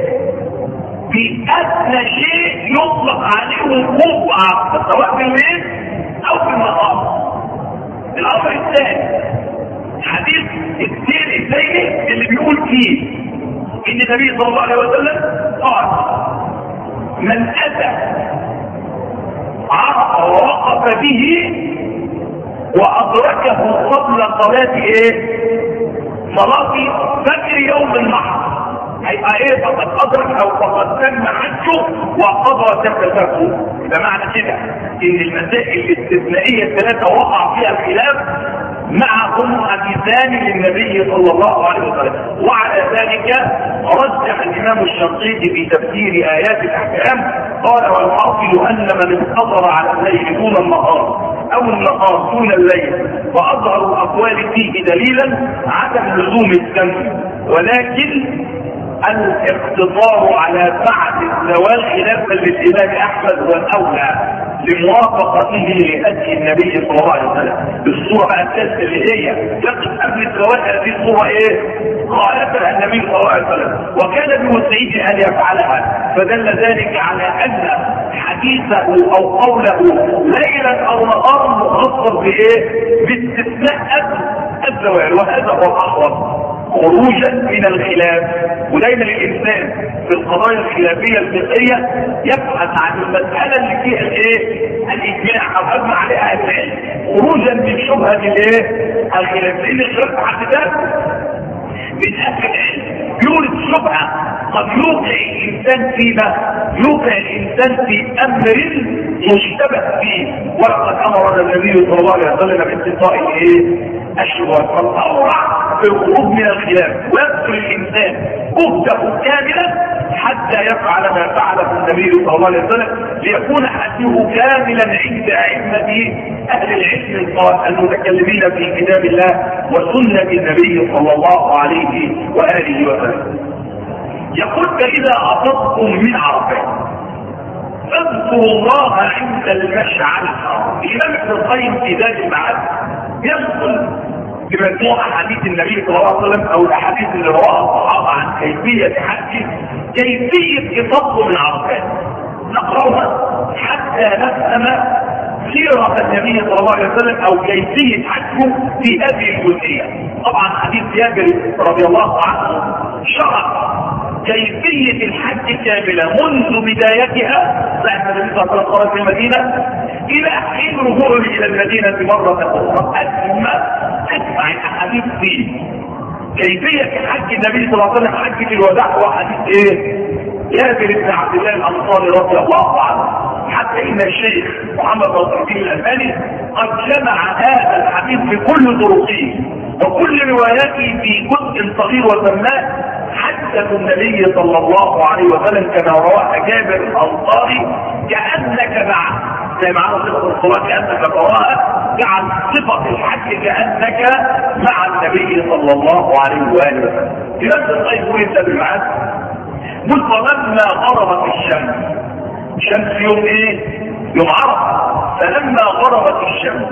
بادنى شيء يطلق عليه وقوف عرفه سواء بالليل او بالنهار. الامر الثاني حديث الدين الثاني اللي بيقول فيه ان النبي صلى الله عليه وسلم قال من اتى عرفه ووقف به وادركه قبل صلاه ايه؟ صلاه فجر يوم النحر، هيبقى ايه؟ فقد ادرك او فقد تم حجه وقضى تكلفه. ده معنى كده ان المسائل الاستثنائيه الثلاثه وقع فيها الخلاف معهم حديثان للنبي صلى الله عليه وسلم. وعلى ذلك رجح الامام الشنقيطي في تفسير ايات الاحكام قال والحاصل ان من انتظر على الليل دون النهار او النهار دون الليل، واظهر الاقوال فيه دليلا عدم لزوم الجمع، ولكن الاقتصار على بعد الزوال خلافا للامام احمد هو الاولى، لموافقته لهدي النبي صلى الله عليه وسلم. الصورة بقى الثالثة اللي هي يقف قبل زواج هذه الصورة ايه؟ خالفها النبي صلى الله عليه وسلم وكان بوسعه ان يفعلها، فدل ذلك على ان حديثه او قوله ليلا او نهارا مخصص بايه؟ باستثناء الزواج، وهذا هو الاحوط خروجا من الخلاف. ودايما الانسان في القضايا الخلافيه الفقهيه يبحث عن المساله اللي فيها الايه؟ الاجماع او اجمع عليها العلم، خروجا من شبهه الايه؟ الخلاف. لان الخلاف حد ذاته من اهل العلم يورد شبهه قد يوقع الانسان فيما يوقع الانسان في امر مشتبه فيه، ولقد امر النبي صلى الله عليه وسلم باتقاء الايه؟ الشبهات، فالاوقع في الخروج من الخلاف ويبذل الانسان جهده كاملا حتى يفعل ما فعله النبي صلى الله عليه وسلم ليكون حديه كاملا عند ائمه اهل العلم المتكلمين في كتاب الله وسنه النبي صلى الله عليه واله وسلم. يقول فاذا افضتم من عرفات فاذكروا الله عند المشعر الحرام. الامام ابن القيم في ذات المعاد ينقل بمجموعة حديث النبي صلى الله عليه وسلم او الاحاديث اللي رواها الصحابة عن كيفية حج كيفية إفاضة من عرفات، نقرأها حتى نفهم سيرة النبي صلى الله عليه وسلم او كيفية حجه في هذه الجزئية. طبعا حديث جابر رضي الله عنه شرح كيفية الحج كاملة منذ بدايتها بعد النبي صلى الله عليه وسلم خرج من المدينة الى حين رجوعه الى المدينة مرة اخرى. اجمع اجمع الاحاديث فيه كيفية حج النبي صلى الله عليه وسلم حجة الوداع وحديث ايه؟ جابر بن عبد الله الانصاري رضي الله عنه، حتى ان الشيخ محمد ناصر الدين الالباني قد جمع هذا الحديث بكل طرقه وكل رواياته في جزء صغير وسماه حدث النبي صلى الله عليه وسلم كما رواه جابر الانصاري كانك مع زي معنا صفه الصلاه كانك تراها، جعل صفه الحج كانك مع النبي صلى الله عليه واله وسلم. بنفس الطيب وانت بالمعاد قلت لما غربت الشمس، شمس يوم ايه؟ يوم عرفه. فلما غربت الشمس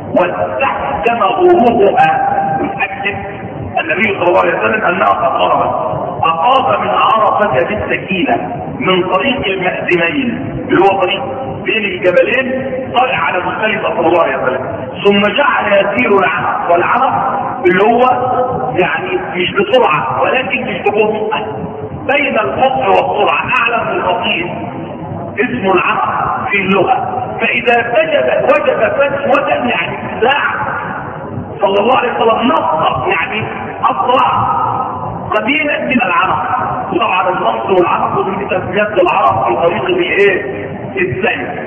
واستحكم غروبها متاكد النبي صلى الله عليه وسلم انها قد غربت أقاط من عرفة بالسكينة من طريق المأذنين اللي هو طريق بين الجبلين طالع على مختلفة صلى الله عليه وسلم، ثم جعل يسير العنق، والعنق اللي هو يعني مش بسرعة ولكن مش ببطء، بين البطء والسرعة، أعلى من البطيء، اسمه العنق في اللغة. فإذا وجد وجد فجوة يعني ساعة صلى الله عليه وسلم نصر يعني أسرع قليلا من العرب. طبعا النصر والعرب من تسميات العرب في طريق الايه؟ السير.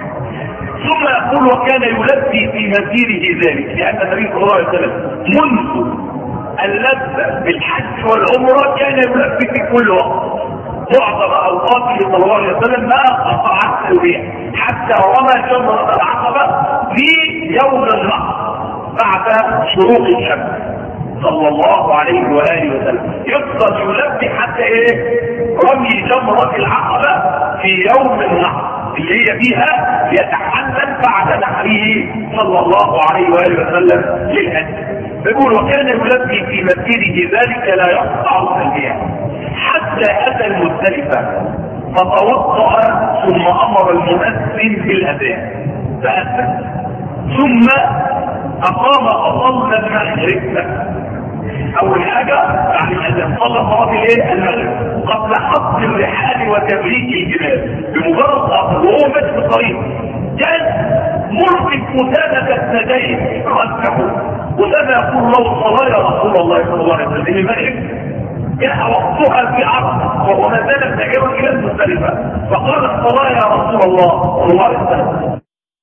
ثم يقول وكان يلبي في مسيره ذلك، لان النبي صلى الله عليه وسلم منذ اللذة بالحج والعمره كان يلبي في كل وقت. معظم اوقاته صلى الله عليه وسلم ما قطعت الريح حتى رمى جمرة العقبة في يوم النحر بعد شروق الشمس صلى الله عليه وآله وسلم. يفضل يلبي حتى ايه؟ رمي جمرة العقبة في يوم النحر اللي هي فيها يتحلل بعد نحره صلى الله عليه وآله وسلم للهدي. بيقول وكان يلبي في مسيره ذلك لا يقطع التلبية حتى أتى المزدلفة فتوضأ ثم أمر المؤذن بالأذان فأذن ثم أقام فصلى المغرب. أول حاجة يعني أن صلى صلاة الايه؟ المغرب قبل حط الرحال وتبريك الجبال بمجرد وهو ماشي في الطريق كان مرفق مسادة السجاير ركبه وسمع يقول له الصلاة يا رسول الله صلى الله عليه وسلم المغرب جاء وقتها في عرفة وهو ما زال سائرا إلى المزدلفة فقال الصلاة يا رسول الله صلى الله عليه وسلم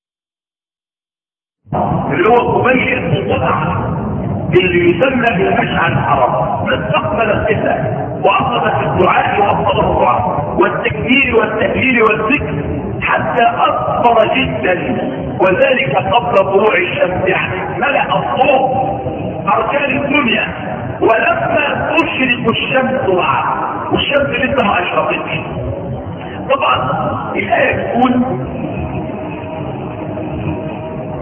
اللي هو قبيل المنقطع اللي يسمى بالمشعر الحرام استقبل القبلة واخذ في الدعاء والتضرع والتكبير والتهليل والذكر حتى اصبر جدا وذلك قبل طلوع الشمس، يعني ملأ الصوت اركان الدنيا ولما تشرق الشمس معه والشمس لسه ما اشرقتش. طبعا الايه تقول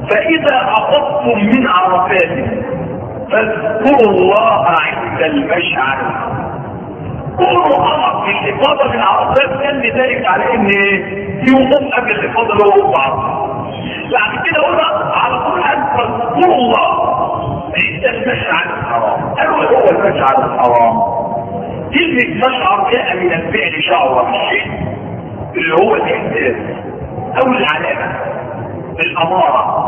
فاذا افضتم من عرفات فاذكروا الله عند المشعر. كله امر بالافاضه من عرفات، كان لذلك على ان في وقوف قبل الافاضه اللي هو وقوف عرفه. بعد كده قلنا على طول فاذكروا الله عند المشعر الحرام. قالوا هو المشعر الحرام. كلمه مشعر جاء من الفعل شعر بالشيء اللي هو الاحساس او العلامه الاماره،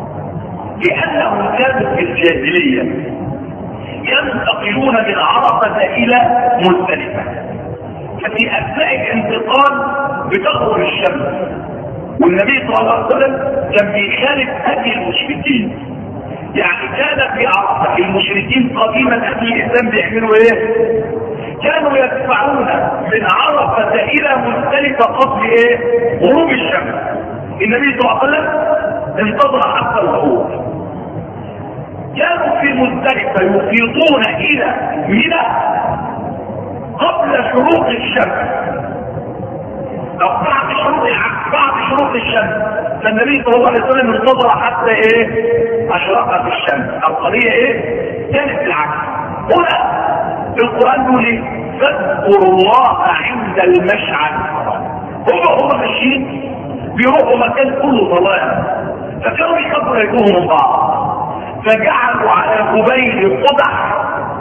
لانه كانت في الجاهليه ينتقلون من عرفه الى مزدلفه، ففي اثناء الانتقال بتغرب الشمس، والنبي صلى الله عليه وسلم كان بيخالف هدي المشركين. يعني كان في عرفه المشركين قديما قبل الاسلام بيعملوا ايه؟ كانوا يدفعون من عرفه الى مزدلفه قبل ايه؟ غروب الشمس. النبي صلى الله عليه وسلم انتظر حتى الغروب. كانوا في مزدلفه يفيضون الى منى قبل شروق الشمس او بعد شروق بعد شروق الشمس. فالنبي صلى الله عليه وسلم انتظر حتى ايه؟ اشرقت الشمس. القضيه ايه؟ كانت العكس. هنا في القران بيقول ايه؟ فاذكروا الله عند المشعر الحرام. هم هم ماشيين بيروحوا مكان كله ظلام، فكانوا يخبوا يجوهم من بعض، فجعلوا على قبيل قدح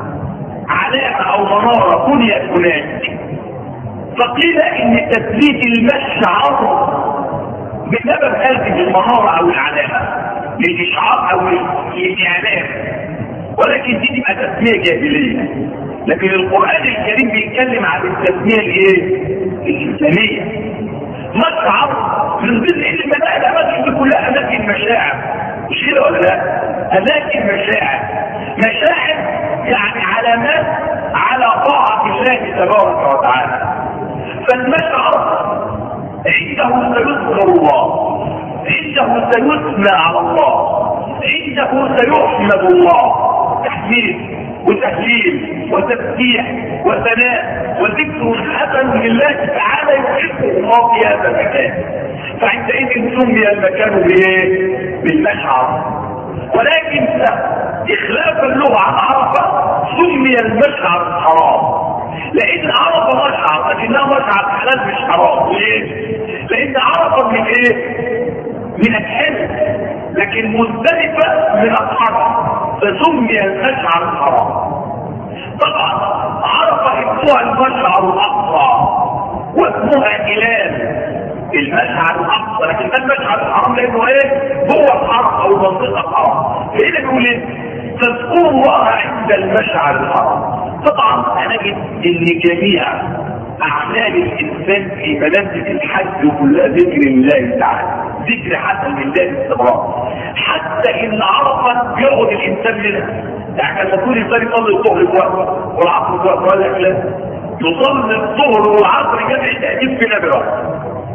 علامه او مناره بنيت هناك. فقيل ان تثبيت المشعر بسبب هذه المناره او العلامه للاشعار او للاعلام، ولكن دي تبقى تسميه جاهليه. لكن القران الكريم بيتكلم عن التسميه الايه؟ الاسلاميه. مشعر من ضمن المبادئ الاماكن دي كلها اماكن مشاعر، مش كده ولا لا؟ اماكن مشاعر. مشاعر يعني علامات على طاعه الله تبارك وتعالى. فالمشعر عنده سيذكر الله، عنده سيثنى على الله، عنده سيحمد الله تحميد وتهليل وتسبيح وثناء وذكر حسن لله تعالى يحبه الله في هذا المكان. فعندئذ سمي المكان بايه؟ بالمشعر. ولكن اخلاف اللغه عن عرفه سمي المشعر الحرام، لان عرفه مشعر لكنها مشعر حلال مش حرام. ليه؟ لان عرفه من ايه؟ من الحل، لكن مزدلفه من الحرم، فسمي المشعر الحرام. طبعا عرفه اسمها المشعر الاقصى واسمها هلال المشعر الاقصى، لكن ده المشعر الحرام لانه ايه؟ هو الحرم او المنطقه الحرام. فهنا بيقول ايه؟ تذكروا الله عند المشعر الحرام. طبعا هنجد ان جميع اعمال الانسان في مناسك الحج كلها ذكر الله تعالى، ذكر حسن لله باستمرار. حتى ان عرفه بيقعد الانسان منها، يعني لما تقول الانسان يصلي الظهر في وقت والعصر في وقت، ولا لا؟ يصلي الظهر والعصر جمع تأديب في نبره،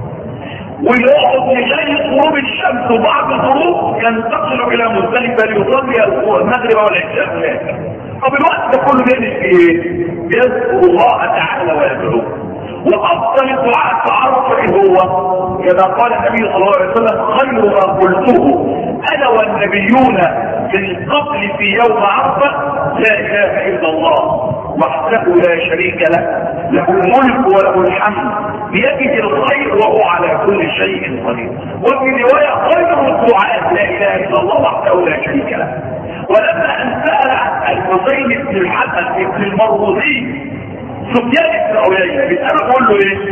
ويقعد لغايه غروب الشمس، وبعد الغروب ينتقل الى مزدلفه ليصلي المغرب والعشاء هناك. طب الوقت ده كله بيعمل في ايه؟ بيذكر الله تعالى ويدعوه. وافضل الدعاء في عرفه ايه هو؟ كما قال النبي صلى الله عليه وسلم: خير ما قلته انا والنبيون من قبل في يوم عرفه لا اله الا الله وحده لا شريك له، له الملك وله الحمد بيده الخير وهو على كل شيء قدير. وفي روايه: خير الدعاء لا اله الا الله وحده لا شريك له. ولما ان سال الحسين بن الحسن بن المروزي سفيان بن عيينه بيساله بيقول له ايه؟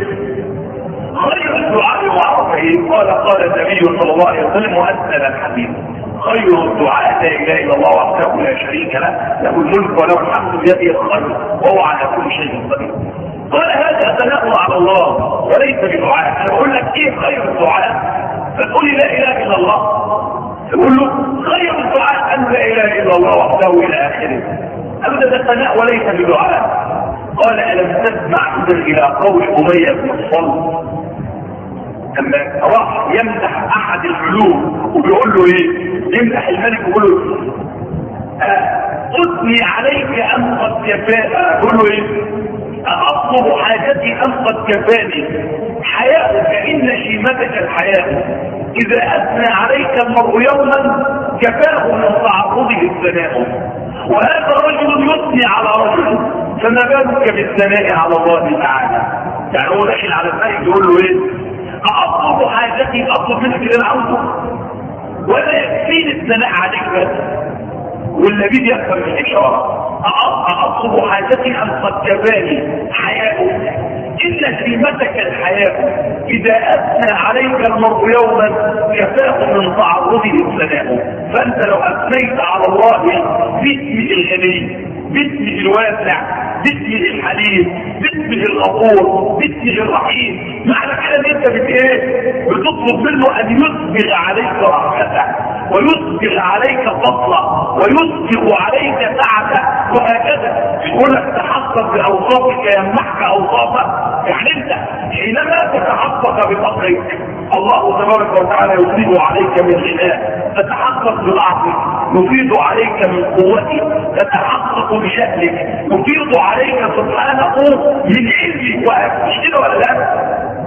خير الدعاء وعرفه ايه؟ قال قال النبي صلى الله عليه وسلم واسال الحديث: خير الدعاء لا اله الا الله وحده لا شريك له، له الملك وله الحمد بيده الخير وهو على كل شيء قدير. قال هذا ثناء على الله وليس بدعاء. انا بقول لك ايه خير الدعاء؟ فتقول لي لا اله الا الله، تقول له خير الدعاء ان لا اله الا الله وحده الى اخره. ابدا ده ثناء وليس بدعاء. قال: الم تسمع الى قول اميه بن الصلت لما راح يمدح احد الملوك وبيقول له ايه؟ يمدح الملك ويقول له: اثني عليك ان قد يفاء. يقول له ايه؟ أأطلب حاجتي أم قد كفاني؟ حياء فإن شيمتك الحياء، إذا أثنى عليك المرء يوما كفاه من تعرضه الثناء. وهذا رجل يثني على رجل، فما بالك بالثناء على الله تعالى؟ يعني هو داخل على الملك يقول له ايه؟ أأطلب حاجتي، أطلب منك اللي أنا عاوزه ولا يكفيني الثناء عليك بس؟ والنبي يفهم الإشارة. أأطلب حاجتي أم قد كفاني حياء، إن شيمتك الحياء، إذا أثنى عليك المرء يوما كفاه من تعرضه الثناء. فأنت لو أثنيت على الله باسمه الغني، باسمه الواسع، باسمه الحليم، باسمه الغفور، باسمه الرحيم، معنى كده ان انت بت ايه؟ بتطلب منه ان يسبغ عليك رحمته ويسبغ عليك فضله ويسبغ عليك سعته، وهكذا يقول لك تحقق باوصافك يمنحك اوصافك. يعني انت حينما تتحقق بفقرك الله تبارك وتعالى يفيض عليك من غناه، تتحقق بضعفك يفيض عليك من قوتك، تتحقق بشأنك يفيض عليك سبحانه من علمك. مش كده ولا لا؟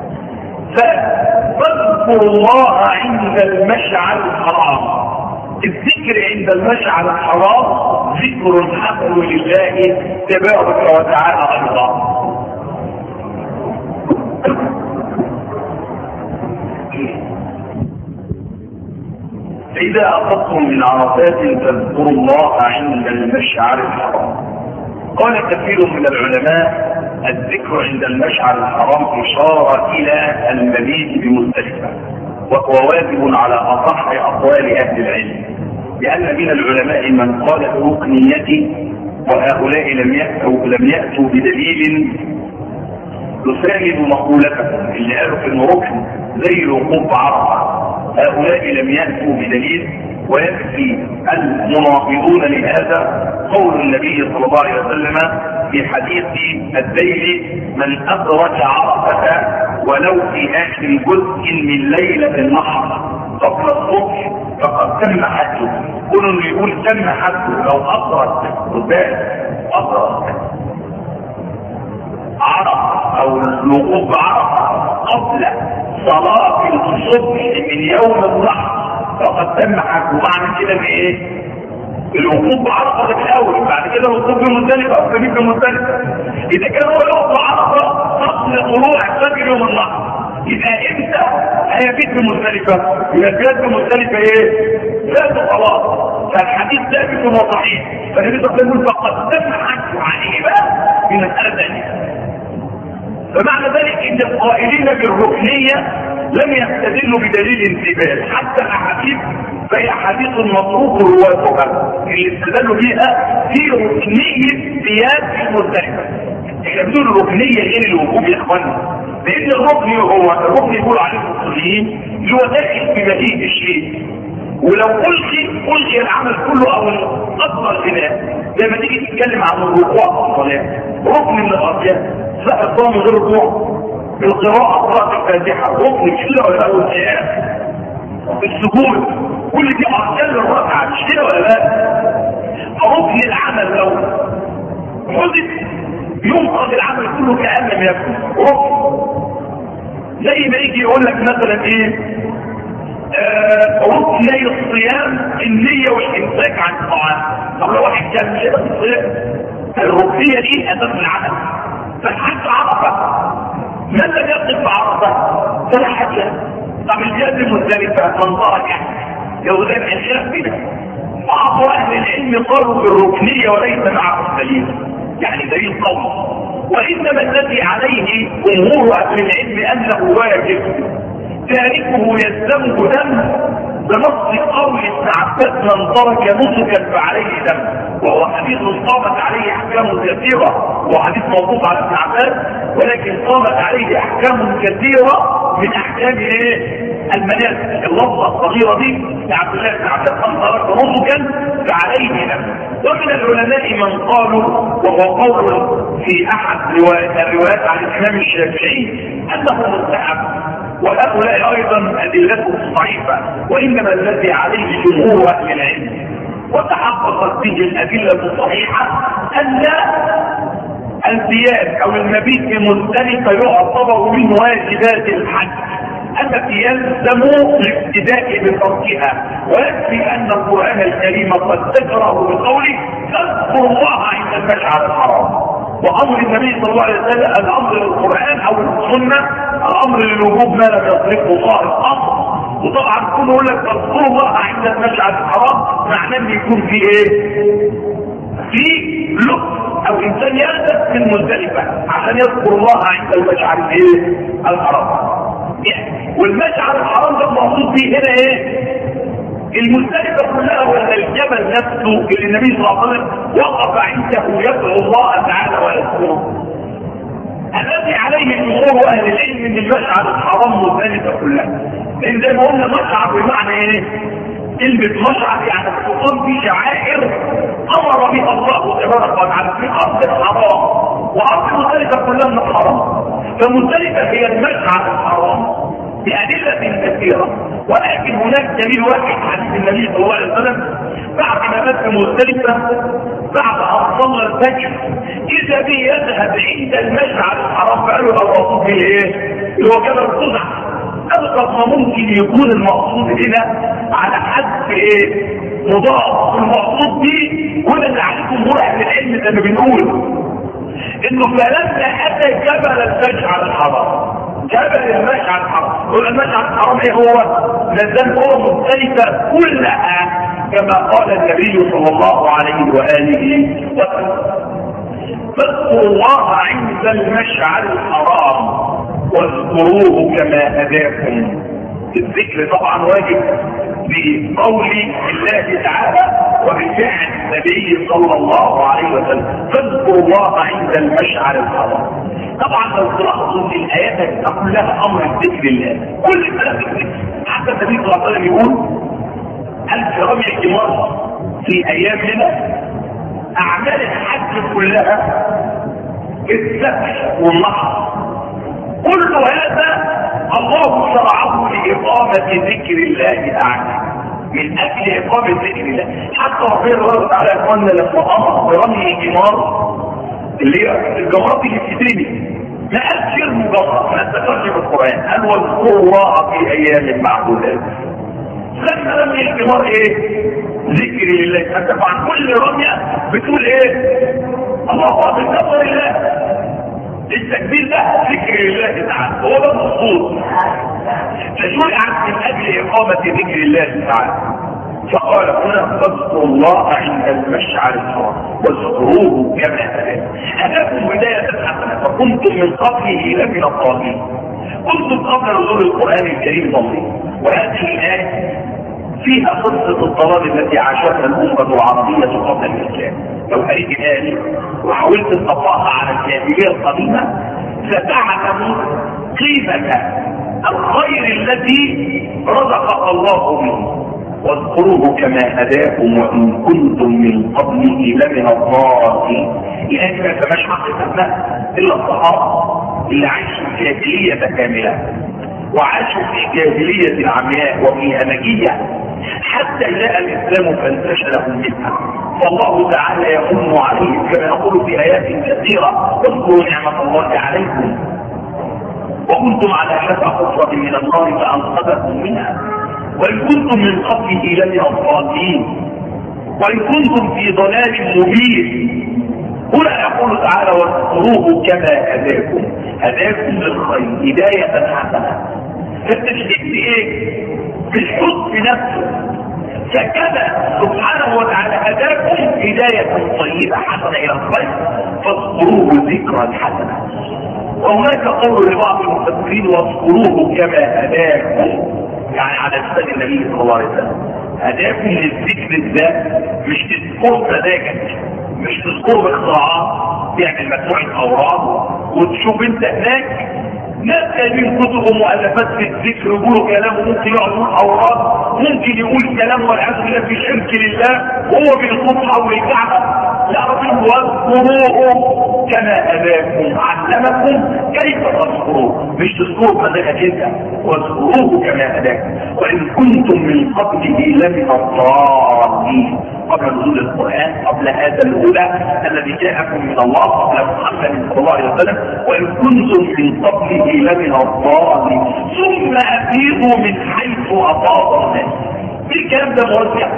فاذكر الله عند المشعر الحرام. الذكر عند المشعر الحرام ذكر حسن لله تبارك وتعالى ايضا. إذا أخذتم من عرفات فاذكروا الله عند المشعر الحرام. قال كثير من العلماء الذكر عند المشعر الحرام إشارة إلى المبيت بمزدلفة، وهو واجب على أصح أقوال أهل العلم، لأن من العلماء من قال بركنيته، وهؤلاء لم يأتوا لم يأتوا بدليل يساند مقولتهم اللي قالوا في الركن زي الوقوف بعرفة. هؤلاء لم يأتوا بدليل، ويكفي المناقضون لهذا قول النبي صلى الله عليه وسلم في حديث الديل: من أدرك عرفة ولو في آخر جزء من ليلة النحر قبل الصبح فقد تم حجه. كل يقول تم حجه لو أدرك أدرك عرفة أو الوقوف بعرفة قبل صلاة الصبح من يوم النحر فقد تم حجه. معنى كده بايه؟ الوقوف بعرفة ده الاول، بعد كده الوقوف بمزدلفة او كمين بمزدلفة. اذا كان هو يوقف بعرفة قبل طلوع الفجر يوم النحر، يبقى امتى هيبيت بمزدلفة؟ يبقى البيت بمزدلفة ايه؟ ذات خلاص. فالحديث ثابت وصحيح، فالنبي صلى الله عليه وسلم فقد تم حجه عليه بقى في مسألة ثانية. فمعنى ذلك ان القائلين بالركنية لم يستدلوا بدليل انتباه، حتى الاحاديث فهي احاديث مطروق رواتها اللي استدلوا بيها في ركنية زيادة المزدلفة. احنا بنقول الركنية غير الوجوب يا اخوانا، لان الركن هو الركن يقول عليه المصليين اللي هو داخل في مدينة الشيء، ولو الغي الغي العمل كله او الاكبر خلاف. لما تيجي تتكلم عن الركوع في الصلاه ركن من الاركان، لا الصوم غير ركوع، القراءه قراءه الفاتحه ركن مش كده ولا اول قيام، السجود كل دي اركان للركعه مش كده ولا لا؟ فركن العمل لو حدث ينقض العمل كله كأن لم يكن ركن. زي ما يجي يقول لك مثلا ايه ركني الصيام النية والإمساك عن الطعام. طب لو واحد كان مش هيبقى الصيام، الركنية دي أساس العمل. فالحج عرفة، من لم يقف بعرفة فلا حج. طب الجهاد المزدلفة من ترك يوزن الخلاف بنا. بعض أهل العلم قالوا بالركنية وليس معه دليل، يعني دليل قوي. وإنما الذي عليه جمهور أهل العلم أنه واجب تاركه يلزمه دم، بنص قول ابن عباس: من ترك نسكا فعليه دم. وهو حديث قامت عليه احكام كثيره، وحديث موقوف على ابن عباس، ولكن قامت عليه احكام كثيره من احكام ايه؟ المناسك. اللفظه الصغيره دي لعبد الله بن عباس: من ترك نسكا فعليه دم. ومن العلماء من قالوا، وهو قول في احد الروايات عن الامام الشافعي، انه مستحب، وهؤلاء ايضا ادلتهم ضعيفه. وانما الذي عليه جمهور اهل العلم وتحققت به الادله الصحيحه ان البيات او المبيت في مزدلفه يعتبر من واجبات الحج التي يلزم الابتداء بتركها، ويكفي ان القران الكريم قد ذكره بقوله اذكروا الله عند المشعر الحرام. وامر النبي صلى الله عليه وسلم الامر للقران او السنه الامر للوجوب ما لم يطلقه الله الامر. وطبعا كله يقول لك اذكروا الله عند المشعر الحرام، معناه ان يكون في ايه؟ في لطف او انسان يهدف في المزدلفه عشان يذكر الله عند المشعر الايه؟ الحرام. والمشعر الحرام ده المقصود فيه هنا ايه؟ المزدلفه كلها، ولا الجبل نفسه اللي النبي صلى الله عليه وسلم وقف عنده يدعو الله تعالى ويذكره، الذي عليه جمهور اهل العلم ان المشعر الحرام مزدلفه كلها. لان زي ما قلنا مشعر بمعنى ايه؟ كلمه مشعر يعني تقام في شعائر امر بها الله تبارك وتعالى في ارض الحرام، وارض مزدلفه كلها من الحرام. فمزدلفه هي المشعر الحرام بأدلة كثيرة، ولكن هناك دليل واحد حديث النبي صلى الله عليه وسلم بعد ما مات مزدلفة بعد أن صلى الفجر إذا به يذهب عند المشعر الحرام، فقالوا له الرسول ايه؟ اللي هو جبل قزع. أبسط ما ممكن يكون المقصود هنا على حد ايه؟ مضاف. المقصود دي وده اللي عليه جمهور أهل العلم زي ما بنقول إنه فلما أتى جبل المشعر الحرام، جبل المشعر الحرام، يقول المشعر الحرام ايه هو؟ لازم هو مختلفة كلها كما قال النبي صلى الله عليه وآله وسلم. فاذكروا الله عند المشعر الحرام واذكروه كما هداكم. الذكر طبعا واجب بقول الله تعالى وبفعل النبي صلى الله عليه وسلم. فاذكروا الله عند المشعر الحرام. طبعا لو تلاحظوا في الايات كلها امر الذكر الله، كل الكلام الذكر. حتى النبي صلى الله عليه وسلم يقول هل في رمي الجمار في ايامنا اعمال الحج كلها الذبح والنحر، كل هذا الله شرعه لإقامة ذكر الله تعالى، من أجل إقامة ذكر الله. حتى ربنا الله تعالى يقولنا لما أمر برمي الجمار اللي هي الجمرات اللي بتترمي، ما قالش ارموا جمرة، ما استفادش في القرآن، قال واذكروا الله في أيام معدودات. لما رمي الجمار إيه؟ ذكر لله. فطبعا كل رمية بتقول إيه؟ الله أكبر بكبر الله. التكبير ده ذكر الله تعالى، هو ده المقصود. فشرع من اجل اقامه ذكر الله تعالى. فقال هنا فاذكروا الله عند المشعر الحرام واذكروه كما هداكم. هداكم بدايه حسنه فكنتم من قبله لمن الضالين. كنتم قبل نزول القران الكريم ضالين. وهذه الايه فيها قصه الضلال التي عاشتها الامه العربيه قبل الاسلام. لو قريت الآية وحاولت تطبقها على الجاهلية القديمة ستعلم قيمة الخير الذي رزقك الله به. واذكروه كما هداكم وإن كنتم من قبله لمن الضالين. الآية ما فماش حق تسمى إلا الصحابة اللي عاشوا في جاهلية كاملة وعاشوا في جاهلية عمياء وفي همجية حتى جاء الإسلام فانتشلهم منها. فالله تعالى يمن عليهم كما يقول في آيات كثيرة واذكروا نعمة الله عليكم وكنتم على شفا حفرة من النار فأنقذكم منها وإن كنتم من قبله لمن الضالين وإن كنتم في ضلال مبين. هنا يقول تعالى واذكروه كما هداكم. هداكم للخير هداية حسنة. فالتشديد بايه؟ بالحب نفسه. فكذا سبحانه وتعالى هداكم هداية طيبة حسنة الى الخير فاذكروه ذكرا حسنة. وهناك قول لبعض المفسرين واذكروه كما هداكم، يعني على لسان النبي صلى الله عليه وسلم. هداكم للذكر الذات، مش تذكر مزاجك، مش تذكر باختراعات تعمل مجموعة اوراق وتشوف انت هناك ناس كاتبين كتب ومؤلفات في الذكر يقولوا كلام ممكن يقول اوراق، ممكن يقول كلام والعياذ بالله في شرك لله وهو بيطوف حول الكعبه. لا ربنا واذكروه كما هداكم علمكم كيف تذكروه، مش تذكروا مزاجك انت، واذكروه كما هداكم وان كنتم من قبله لمن الضالين. قبل نزول القرآن، قبل هذا الهدى الذي جاءكم من الله، قبل محمد صلى الله عليه وسلم، وإن كنتم من قبله لمن الضالين ثم أفيضوا من حيث أفاض الناس. في الكلام ده موزع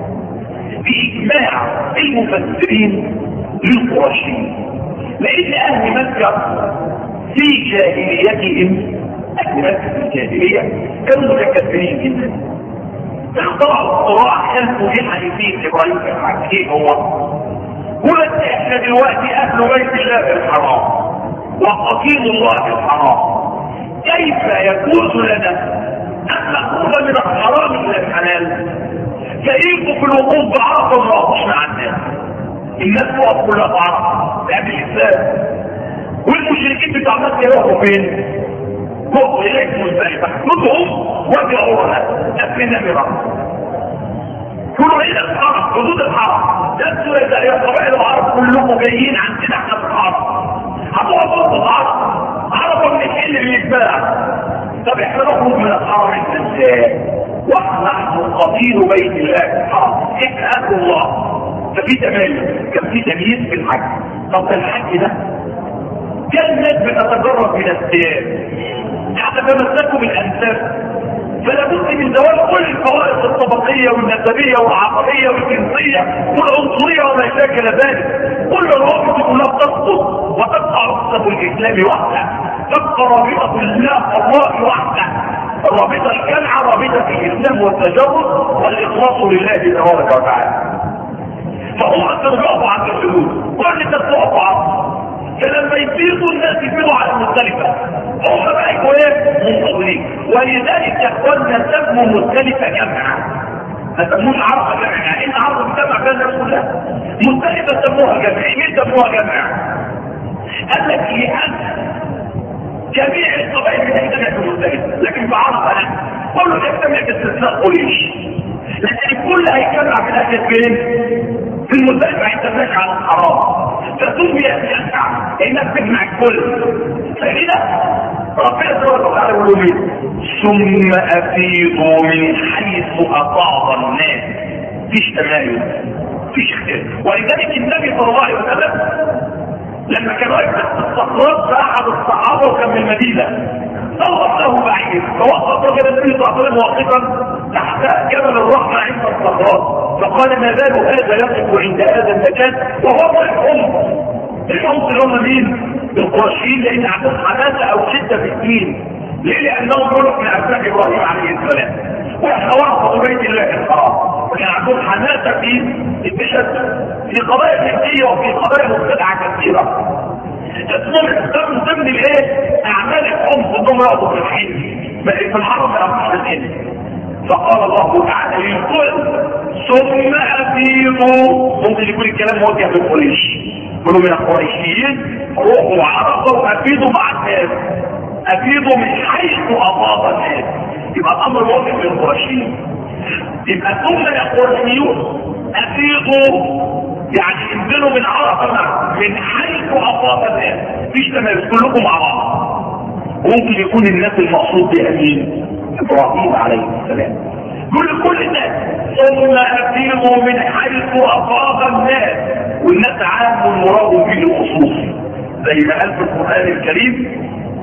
بإجماع المفسرين للقرشيين، لأن أهل مكة في جاهليتهم، أهل مكة في الجاهلية كانوا متكبرين جدا، اخترعوا اختراع خلفوا به حديثين إبراهيم في الحج. إيه هو؟ قلت إحنا دلوقتي أهل بيت الله الحرام وقتيل الله الحرام، كيف يجوز لنا أن نأخذ من الحرام إلى الحلال؟ فإيكم في الوقوف بعرفة ونوقفنا عن الناس، الناس توقف كلها بعرفة بأبي الإسلام، والمشركين بتاع مكة يروحوا فين؟ وقفوا إليك مزدلفة، ندهم وادعوا لنا أفلنا برحمة كلوا إلى الحرم، حدود الحرم، تنسوا إذا يا قبائل العرب كلكم جايين عندنا احنا في الحرم، هتقفوا في الحرم، عرفوا من الحل اللي يتباع. طب احنا نخرج من الحرم ازاي؟ ونحن قتيل بيت الله الحرام، احنا اهل الله. ففي تميز، كان في تمييز في الحج. طب الحج ده كان الناس بتتجرد من الثياب حتى تمسكوا بالانساب، فلا بد من زوال كل الفوائد الطبقيه والنسبيه والعقليه والجنسيه والعنصريه وما شاكل ذلك. كل الروابط كلها تسقط وتبقى رابطه الاسلام وحده، تبقى رابطه الله الله وحده، الرابطه الجامعه رابطه الاسلام والتجرد والاخلاص لله تبارك وتعالى. فهم ترجعوا عن الحدود كل تتوقع عنه، فلما يفيضوا الناس يفيضوا على المختلفة، هم بقى يكونوا ايه؟ منتظرين. ولذلك يا اخواننا سموا مختلفة جمعة، ما سموش عرض جمعة، ان عرض الجمع كان الناس كلها مختلفة سموها جمعة. مين سموها جمعة؟ قال لك لأن جميع القبائل بتجتمع في مختلفة، لكن في عرض لا، كله يجتمع باستثناء قريش، لكن الكل هيجتمع في الاخر فين؟ في المختلفة، ما يجتمعش على الحرام، فسمي يجمع انك تجمع الكل. فكده ربنا سبحانه وتعالى يقول لهم ثم افيضوا من حيث افاض الناس. فيش تمايز، فيش اختلاف. ولذلك النبي صلى الله عليه وسلم لما كان واقف الصخرات فاحد الصحابه وكان من المدينه صوت له بعيد، فوقف رجل النبي صلى الله عليه وسلم واقفا تحت جبل الرحمه عند الصخرات، فقال ما بال هذا يقف عند هذا المكان وهو الحمص. الحمص اللي هم مين؟ القرشيين، لان عندهم حماسه او شده في الدين. ليه؟ لانهم كانوا من ابناء ابراهيم عليه السلام، واحنا ورثه بيت الله الحرام، وكان عندهم حماسه في التشدد في قضايا فقهيه وفي قضايا مبتدعه كثيره. اسمهم من ضمن الايه؟ اعمال الحمص انهم يقضوا في الحين في الحرم ما الحين. فقال الله تعالى للكل ثم افيضوا. ممكن يكون الكلام موجه للقريش، كلوا من القريشيين روحوا عرفوا وافيضوا مع الناس، افيضوا من حيث افاض الناس. يبقى الامر موجه للقريشيين. يبقى ثم القريشيون افيضوا يعني انزلوا من عرفه من حيث افاض الناس، مفيش تمييز، كلكم مع بعض. ممكن يكون الناس المقصود بها مين؟ ابراهيم عليه السلام. كل كل الناس ثم افيضوا من حيث افاض الناس، والناس عام المراد به الخصوص زي ما قال في القران الكريم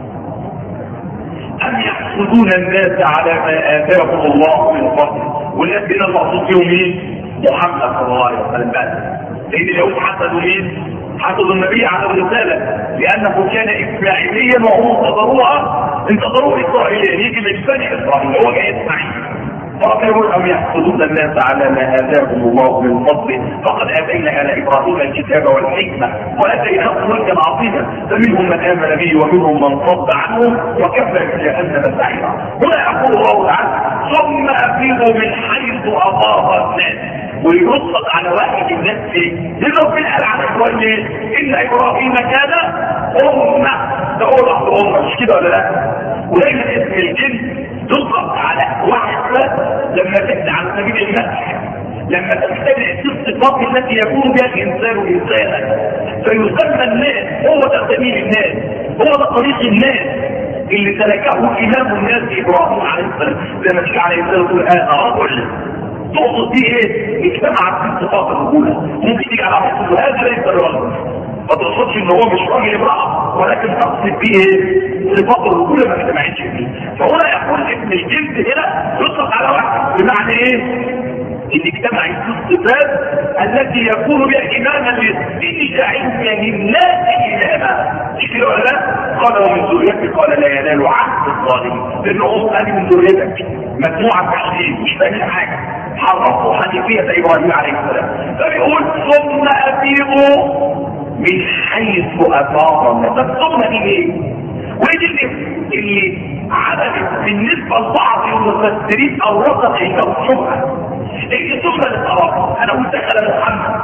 ام يحسدون الناس على ما اتاهم الله من فضل. والناس هنا المقصود بهم مين؟ محمد صلى الله عليه وسلم. بس لان اليهود حسدوا مين؟ حسدوا النبي على الرساله لانه كان اسماعيليا وهم انتظروها انتظروا اسرائيليا، يجي من بني اسرائيل هو جاي اسماعيل. فربنا يقول ام يحسدون الناس على ما اتاهم الله من فضله فقد اتينا ال ابراهيم الكتاب والحكمه واتيناهم ملكا عظيما فمنهم من امن به ومنهم من صد عنه وكفى بجهنم سعيرا. هنا يقول الله تعالى ثم افيضوا من حيث افاض الناس، ويرصد على واحد الناس فيه. لأن ربنا قال عن إبراهيم إن إبراهيم كان أمة، ده هو لحظة أمة، مش كده ولا لا؟ ودايما اسم الجن تطلق على واحد بس لما تبدأ على سبيل المسح، لما تبتدع الصفات التي يكون بها الإنسان إنسانا، فيسمى الناس، هو ده سبيل الناس، هو ده طريق الناس اللي سلكه إمام الناس إبراهيم عليه السلام. لما تيجي عليه السلام تقول أنا رجل تقصد دي ايه؟ اجتمعت في صفات الرجوله. ممكن تيجي على حسب هذا ليس الرجل، ما تقصدش ان هو مش راجل امراه، ولكن تقصد بيه ايه؟ صفات الرجوله ما اجتمعتش فيه. فهنا يقول ابن الجلد هنا يطلق على واحد، بمعنى ايه؟ ان اجتمعت الصفات التي يكون بها اماما للدين داعيا للناس اماما. مش كده ولا لا؟ قال ومن ذريتك، قال لا ينال عهد الظالمين، لان اصلا دي من ذريتك مجموعه تحليل مش فاهمين حاجه، حرفوا حنيفيه ابراهيم عليه السلام. فبيقول ثم افيضوا من حيث افاض الناس. ثم دي ايه؟ ودي اللي عملت بالنسبه لبعض المفسرين او وسط الشبهه. اللي ثم للطلاق، انا قلت دخل محمد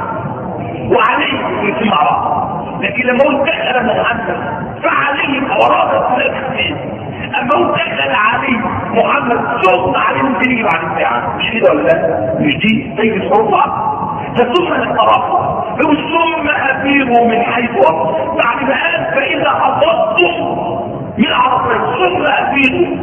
وعليه يتم مع بعض، لكن لما قلت دخل محمد فعليه وراء الثلاث. اما قلت دخل عليه محمد ثم عليه ممكن يجي بعد الساعه، مش كده ولا لا؟ مش دي زي الحروف فثم للطلاق. ثم افيضوا من حيث افاض، بعد ما قال فاذا افضتم من عرفات ثم افيضوا.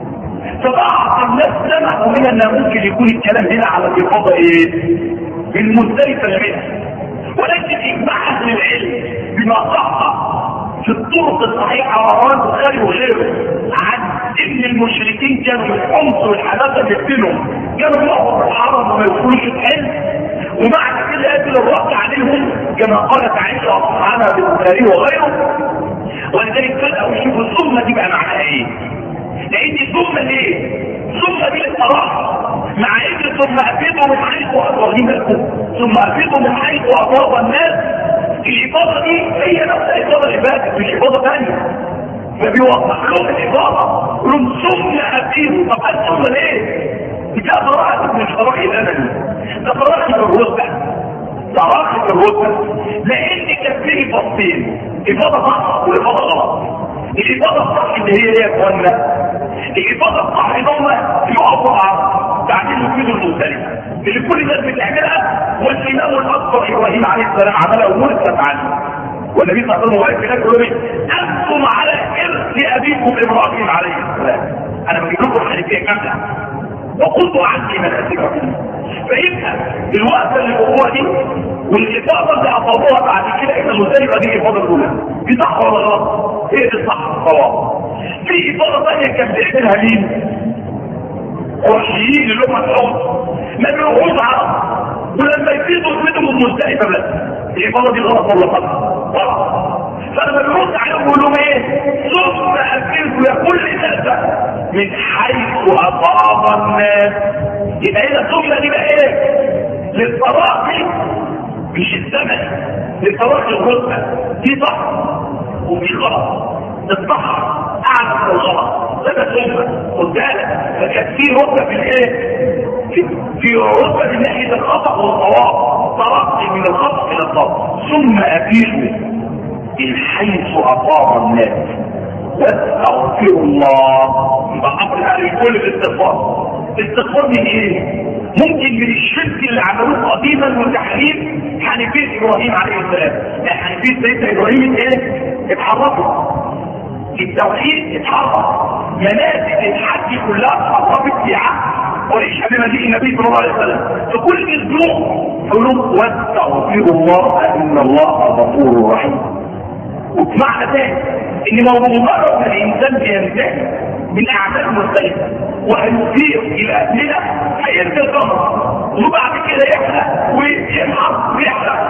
فبعض الناس سمعوا من ان ممكن يكون الكلام هنا على الافاضه ايه؟ المزدلفه البيئه، ولكن اجماع اهل العلم بما صح في الطرق الصحيحه ورواه البخاري وغيره عن ان المشركين كانوا من العنصر والحداثه اللي بينهم كانوا يقعدوا في الحرم وما يدخلوش الحلم، ومعنى كده يقتل الرد عليهم كما قالت عائشه عنها بالبخاري وغيره. ولذلك بداوا يشوفوا الثم دي بقى معناها ايه؟ لان ثم ليه؟ ثم دي الصراحه مع ان ثم افيضوا من حيث افاض لكم، ثم افيضوا من حيث افاض الناس. الافاضه دي هي نفس الافاضه اللي فاتت، مش افاضه ثانيه. فبيوضح لهم الافاضه يقولون ثم افيضوا. طب ثم ليه؟ ده تراخي من شرائح الامل، ده تراخي في الرتبه، تراخي في الرتبه، لان كان فيه فصين، افاضه صح وافاضه غلط. الافاضه الصح اللي هي ايه يا اخوانا؟ الافاضه الصح ان هم يقفوا على تعديل الوجود المختلفه اللي كل الناس بتعملها، والامام الاكبر ابراهيم عليه السلام عملها ومرتب عنه، والنبي صلى الله عليه وسلم واقف هناك يقول انتم على ارث ابيكم ابراهيم عليه السلام. انا بجيب لكم حنيفيه كامله وقلت عني مناسككم. فيبقى الوقفه اللي جوه دي والافاضه اللي افاضوها بعد كده ان المزدلفه دي الافاضه الاولى دي صح ولا غلط؟ ايه دي صح طبعا. في افاضه ثانيه كان بيعملها مين؟ قرشيين اللي هم الحوض ما بيروحوش عرب، ولما يفيضوا يفيضوا من مزدلفه بس. الافاضه دي غلط ولا غلط؟ غلط. فلما بيرد عليهم يقول لهم ايه؟ ثم افيضوا يا كل ناس من حيث افاض الناس. يبقى هنا ثم دي بقى ايه؟ للتراخي مش الزمن، للتراخي الرتبه. دي صح ودي غلط. الصح اعلى من الغلط، ده ثم خد بالك. فكانت في رتبه في الايه؟ في, في رتبه من ناحيه الخطا والصواب، ترقي من الخطا الى الصواب. ثم افيضوا من حيث افاض الناس واستغفر الله. يبقى امر على كل الاستغفار. استغفار من ايه؟ ممكن من الشرك اللي عملوه قديما وتحريم حنيفيه ابراهيم عليه السلام. يعني حنيفيه سيدنا ابراهيم ايه؟ اتحركوا التوحيد، اتحرك مناسك الحج كلها اتحركت في عهد وليش بمجيء النبي صلى الله عليه وسلم. فكل اسبوع يقولوا واستغفر الله ان الله غفور رحيم. وبمعنى ثاني ان مجرد ما الانسان بينتهي من اعمال مختلفه وهيصير الى اهلنا هينزل القمر، وبعد كده يحرق ويحرق ويحرق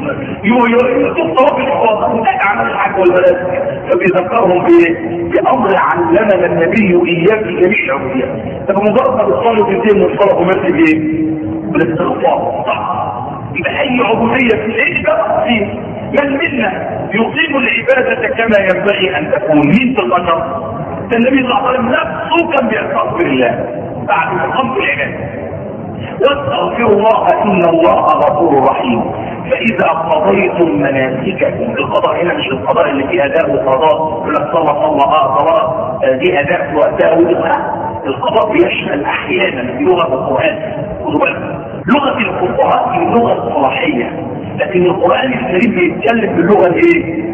يصيب طواف الافاضه وده اعمال الحج والمناسك. فبيذكرهم بامر علمنا النبي اياه في جميع العبوديات. فبمجرد ما بتصلوا في الدين والصلاه ومثل بايه؟ بالاستغفار. صح. يبقى اي عبوديه في الايه ده فيه من منا يقيم العبادة كما ينبغي أن تكون. مين في البشر؟ النبي صلى الله عليه وسلم نفسه كان بيستغفر الله بعد ما قام بالعبادة. واستغفر الله إن الله غفور رحيم. فإذا قضيتم مناسككم، القضاء هنا مش القضاء اللي فيه أداء وقضاء يقول لك صلى صلى اه صلاة دي أداء وأداء ودخل. القضاء بيشمل أحيانا لغة القرآن. خدوا بالكم لغة الفقهاء هي اللغة الصلاحية، لكن القرآن الكريم بيتكلم باللغة الايه؟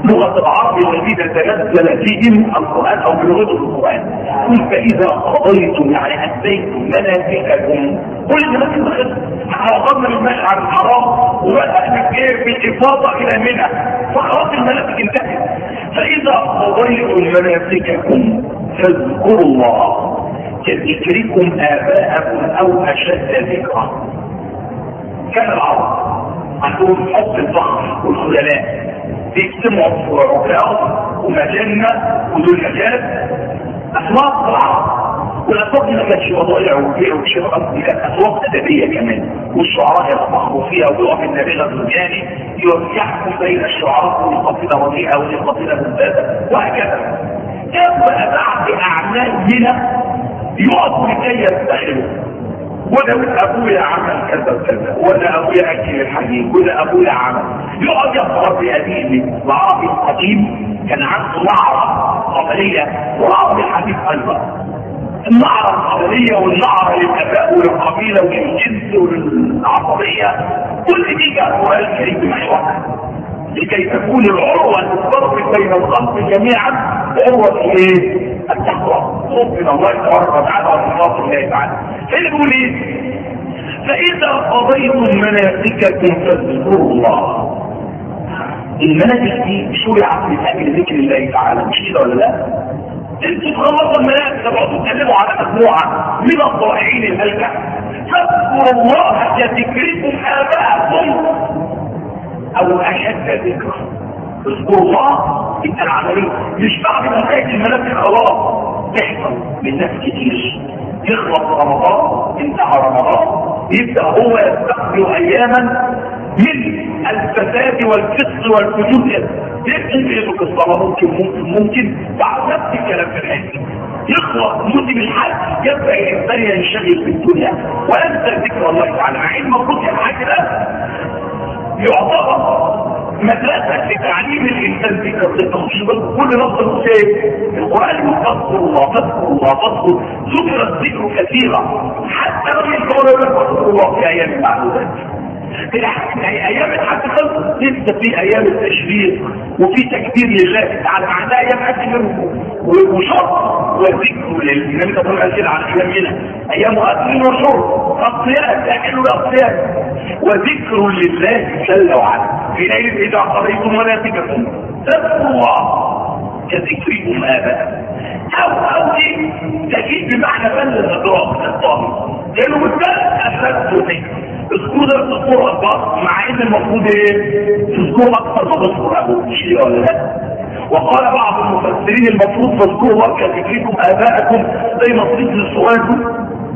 لغة العرب الذين تنزل فيهم القرآن أو بلغتهم القرآن. قل فإذا قضيتم يعني أديتم مناسككم، كل الناس دخلت حرقنا من المشعر الحرام وبدأنا بالإفاضة إلى منى، فخلاص المناسك انتهت. فإذا قضيتم مناسككم فاذكروا الله كذكركم آباءكم أو أشد ذكرا. كان العرب عندهم حب الفخر والخللاء، بيجتمعوا في عكاظ ومجنة وذو المجال، أسواق العرب. والأسواق دي ما كانتش وضائع وبيع وشراء، دي كانت أسواق أدبية كمان، والشعراء يتفخروا فيها ويقف النبيغة الرجالي يحكم بين الشعراء والقصيدة رديئة والقصيدة ممتازة وهكذا. كان بقى بعد أعمال هنا يقف لكي يستخدموا، وده ابويا عمل كذا وكذا، وده ابويا اكل الحديد، وده ابويا عمل، يقعد يقرا في اديب العربي القديم. كان عنده نعره قبليه وعرب الحديث ايضا. النعره القبليه والنعره للاباء وللقبيله وللجنس وللعصبيه، كل دي جاء القران الكريم بمحورها لكي تكون العروه الفرق بين الخلق جميعا عروه ايه؟ التقوى، خوف من الله تبارك وتعالى ومخاف الله تعالى. فإذا بيقول ايه؟ فإذا قضيتم مناسككم فاذكروا الله. المناسك دي شرعت من أجل ذكر الله تعالى، مش كده ولا لا؟ انتوا تخلصوا المناسك تقعدوا تتكلموا على مجموعة من الضائعين الهلكة، فاذكروا الله كذكركم آباءكم أو أشد ذكرا. اذكروا الله يبقى العملية مش بعد ما تأتي المناسك خلاص تحصل من ناس كتير. يخلص رمضان، انتهى رمضان، يبدأ هو يستقبل أياما من الفساد والفسق والفجور. يمكن يدرك الصلاة، ممكن ممكن ممكن بعد نفس الكلام في الحج. يخلص موسم الحج يبدأ الإنسان ينشغل بالدنيا وينسى ذكر الله تعالى، مع إن المفروض الحج ده يعتبر مدرسة لتعليم الإنسان ذكر التخشب. كل نص المسيب القرآن تذكر الله تذكر الله تذكر، ذكر الذكر كثيرا حتى لم يذكر تذكر الله في أيام المعلومات. في أيام الحج خلص لسه في أيام التشريق وفي تكبير لله تعالى، معناها أيام أكل وشرب وذكر للنبي صلى الله عليه وسلم على أيام هنا أيام أكل وشرب، الصيام تأكل الصيام وذكر لله جل وعلا. في ليلة إذا قضيتم مناسككم تذكروا الله كذكركم آباءكم. أو أو دي تجيب بمعنى فن الإدراك الطاغي، لأنه بالذات أساس ذكر. اذكروا ده تذكروا أكبر، مع إن المفروض إيه؟ تذكروا أكثر ما تذكروا أبوه، مش كده ولا لا؟ وقال بعض المفسرين المفروض تذكروا الله كذكركم آباءكم زي ما الطفل الصغير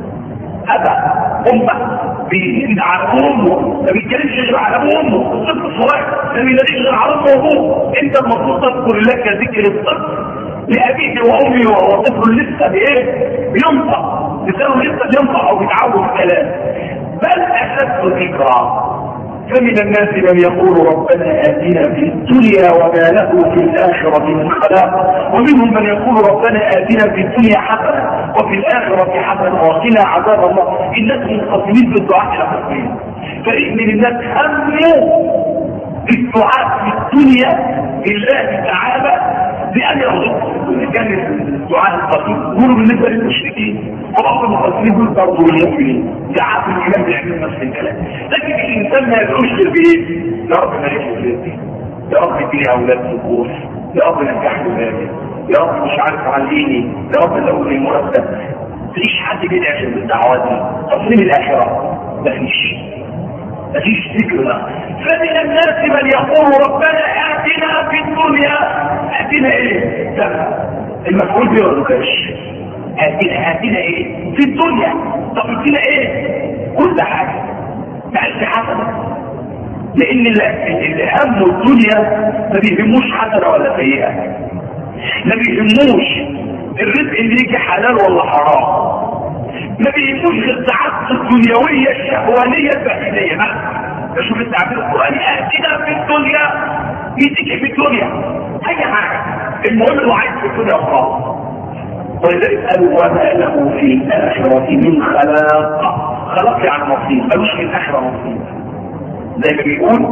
أبا أمه بيدين على أمه، ما بيتكلمش غير على أمه. الطفل الصغير ما بيدينش غير على أمه. أنت المفروض تذكر الله كذكر الطفل لأبيه وأمه وهو طفل لسه بإيه؟ بينطق، لسانه لسه بينطق أو بيتعود الكلام. بل أشد ذكرى. فمن الناس من يقول ربنا آتنا في الدنيا وما له في الآخرة من خلاق، ومنهم من يقول ربنا آتنا في الدنيا حسنة وفي الآخرة حسنة وقنا عذاب الله. الناس منقسمين في الدعاء إلى قسمين. فريق من الناس هموا بالدعاء في الدنيا لله تعالى بأن يرزقهم. كان الدعاء القديم يقولوا بالنسبة للمشركين، وبعض المقسمين دول برضه للمؤمنين دعاء في الإيمان بيعمل نفس الكلام. لكن الإنسان ما يدعوش للبيت يا رب مالك في البيت، يا رب اديني أولاد في الكورس، يا رب نجحني بالي، يا رب مش عارف عليني، يا رب لوني مرتب. مفيش حد بيدعي عشان الدعوات دي. تصميم الآخرة مفيش مفيش ذكر له. فمن الناس من يقول ربنا آتنا في الدنيا. آتنا ايه؟ المفعول به ولا مفيش؟ آتنا آتنا ايه؟ في الدنيا. طب ادينا ايه؟ كل حاجة. معلش حسنة. لأن اللي هم الدنيا ما بيهموش حسنة ولا سيئة. ما بيهموش الرزق اللي يجي حلال ولا حرام. ما بيهموش غير سعادته الدنيوية الشهوانية البهيمية. شوف التعبير القرآني آتنا في الدنيا، يديك في الدنيا أي حاجة، المهم انه عايز في الدنيا خلاص. ولذلك قالوا وما له في الآخرة من خلاق. خلاق يعني نصيب، ملوش في الآخرة نصيب. زي ما بيقول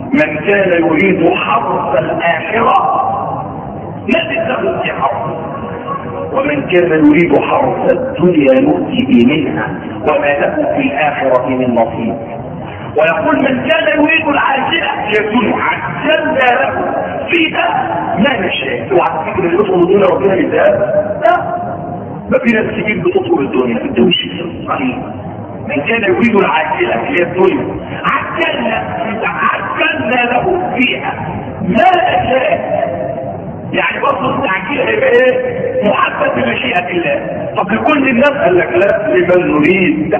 من كان يريد حرث الآخرة نزل له في حرث، ومن كان يريد حرث الدنيا نؤتي منها وما له في الآخرة من نصيب. ويقول من كان يريد العاجلة يكون عجلنا له فيها ما نشاء. اوعى تفكر اللي يطلب الدنيا ربنا بالذات، لا، ما في ناس كتير بتطلب الدنيا في الدنيا شيء صحيح. من كان يريد العاجلة هي الدنيا عجلنا عجلنا له فيها ما نشاء. يعني برضه التعجيل هيبقى ايه؟ محبة بمشيئة الله. طب لكل الناس قال لك لا، لمن نريد.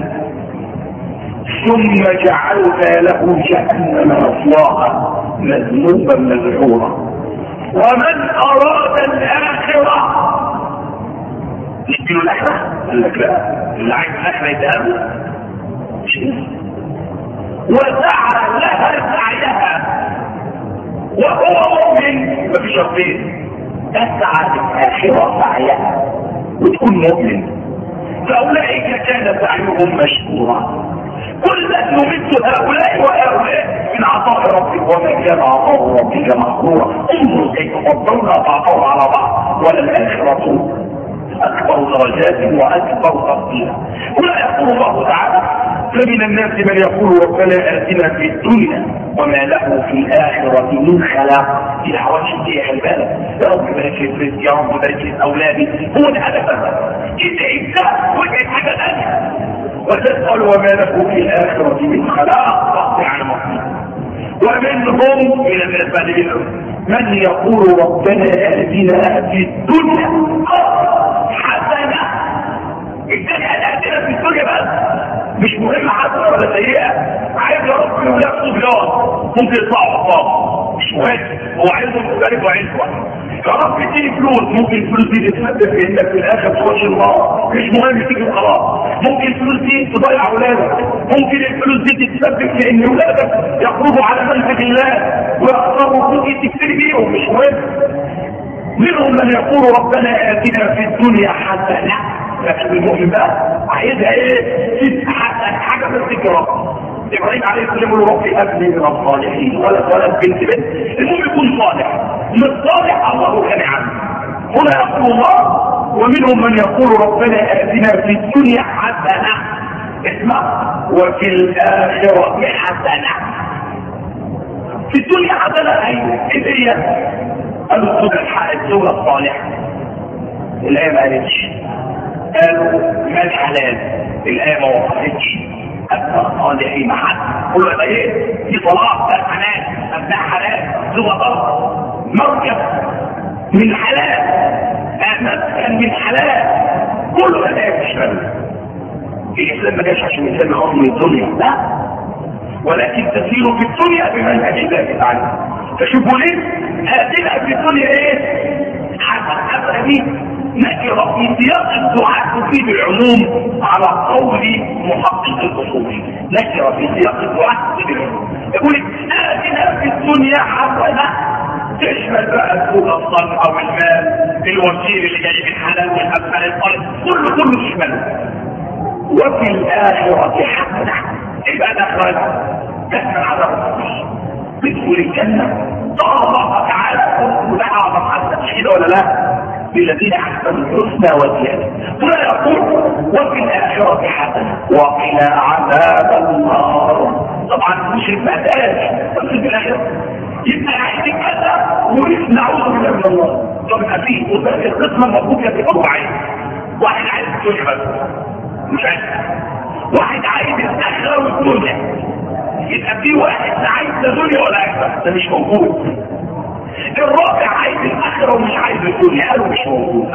ثم جعلنا له جهنم يصلاها مذموما مدحورا. ومن اراد الاخره نديله الاخره؟ قال لك لا، اللي عايز الاخره يتقابل وسعى لها سعيها وهو مؤمن. ما في شرطين، تسعى للاخره سعيها وتكون مؤمن، فاولئك كان سعيهم مشكورا. كل نمد هؤلاء وهؤلاء من عطاء ربك، وما كان عطاء ربك محظورا. انظر كيف فضلنا بعضهم على بعض، وللآخرة أكبر درجات وأكبر تفضيلا. هنا يقول الله تعالى: فمن الناس من يقول ربنا آتنا في الدنيا وما له في الآخرة من خلاق. في حوالي شيء خلي بالك، يا رب بارك في الرزق، يا رب بارك في أولادي، هو ده هدفك. إذا إنت وجهت حاجة ثانية وتسأل وما له في الآخرة من خلاق تقطع على مصير. ومنهم من الناس من يقول ربنا آتنا في الدنيا حسنة. الدنيا آتنا في الدنيا بس، مش مهم حسنة ولا سيئة. عايز يا رب يولاد صبيان ممكن يطلعوا حفاظ، مش مهم، هو عايزهم مختلف وعايز واحد. يا رب تيجي فلوس، ممكن الفلوس دي تتسبب في انك في الاخر تخش النار، مش مهم تيجي وخلاص. ممكن الفلوس دي تضيع اولادك، ممكن الفلوس دي تتسبب في ان اولادك يخرجوا على منهج الله ويختاروا ممكن تكتري بيهم، مش مهم. منهم من يقول ربنا آتنا في الدنيا حسنة، لكن المؤمن بقى عايزها ايه؟ حسنة، حاجة بس كرام. ابراهيم عليه السلام يقول ربي ابني من الصالحين، ولا ولد بنت بنت، المهم يكون صالح. مش صالح الله كان عنه. هنا يقول الله: ومنهم من يقول ربنا آتنا في الدنيا حسنة، اسمع، وفي الآخرة حسنة. في الدنيا حسنة ايوه، ايه هي؟ قالوا الصبح الزوجة الصالحة، الآية ما قالتش. قالوا ما الحلال، الآية ما وضحتش. أبناء صالحين محل، قولوا ده ايه؟ في طلاق، ده حلال، أبناء حلال، زوجة طلق، مركب من حلال، مسكن من حلال، كله ده يشمل. الإسلام ما جاش عشان الإنسان يخاف من الدنيا، لا، ولكن تسير في الدنيا بمنهج الله تعالى. فشوفوا ليه؟ آتنا في الدنيا ايه؟ حسن أبدا نكرة في سياق الدعاء تفيد العموم على قول محقق الأصول. نكرة في سياق الدعاء تفيد العموم. يقول آتنا في الدنيا حسنة تشمل بقى الزوجة الصالحة والمال، الوزير اللي جاي من حلال والأبناء الصالح، كله كله تشمله. وفي الآخرة حسنة، يبقى الآخرة تحمل على الرسول تدخل الجنة. قال الله تعالى: وده أعظم حسنة، مش كده ولا لا؟ للذين احسنوا الحسنى وزياده. هنا يقول: وفي الاخره حسنه وقنا عذاب النار. طبعا مش المساله بس في الاخره يبقى عايزين كذا ونعوذ بالله من الله. طب يبقى فيه القسم المطلوب يبقى عايز واحد عايز الدنيا بس، مش عايز واحد عايز الاخره والدنيا. يبقى في واحد لا عايز الدنيا ولا اكثر، ده مش موجود. الرابع عايز الاخره ومش عايز الدنيا، قالوا مش موجود.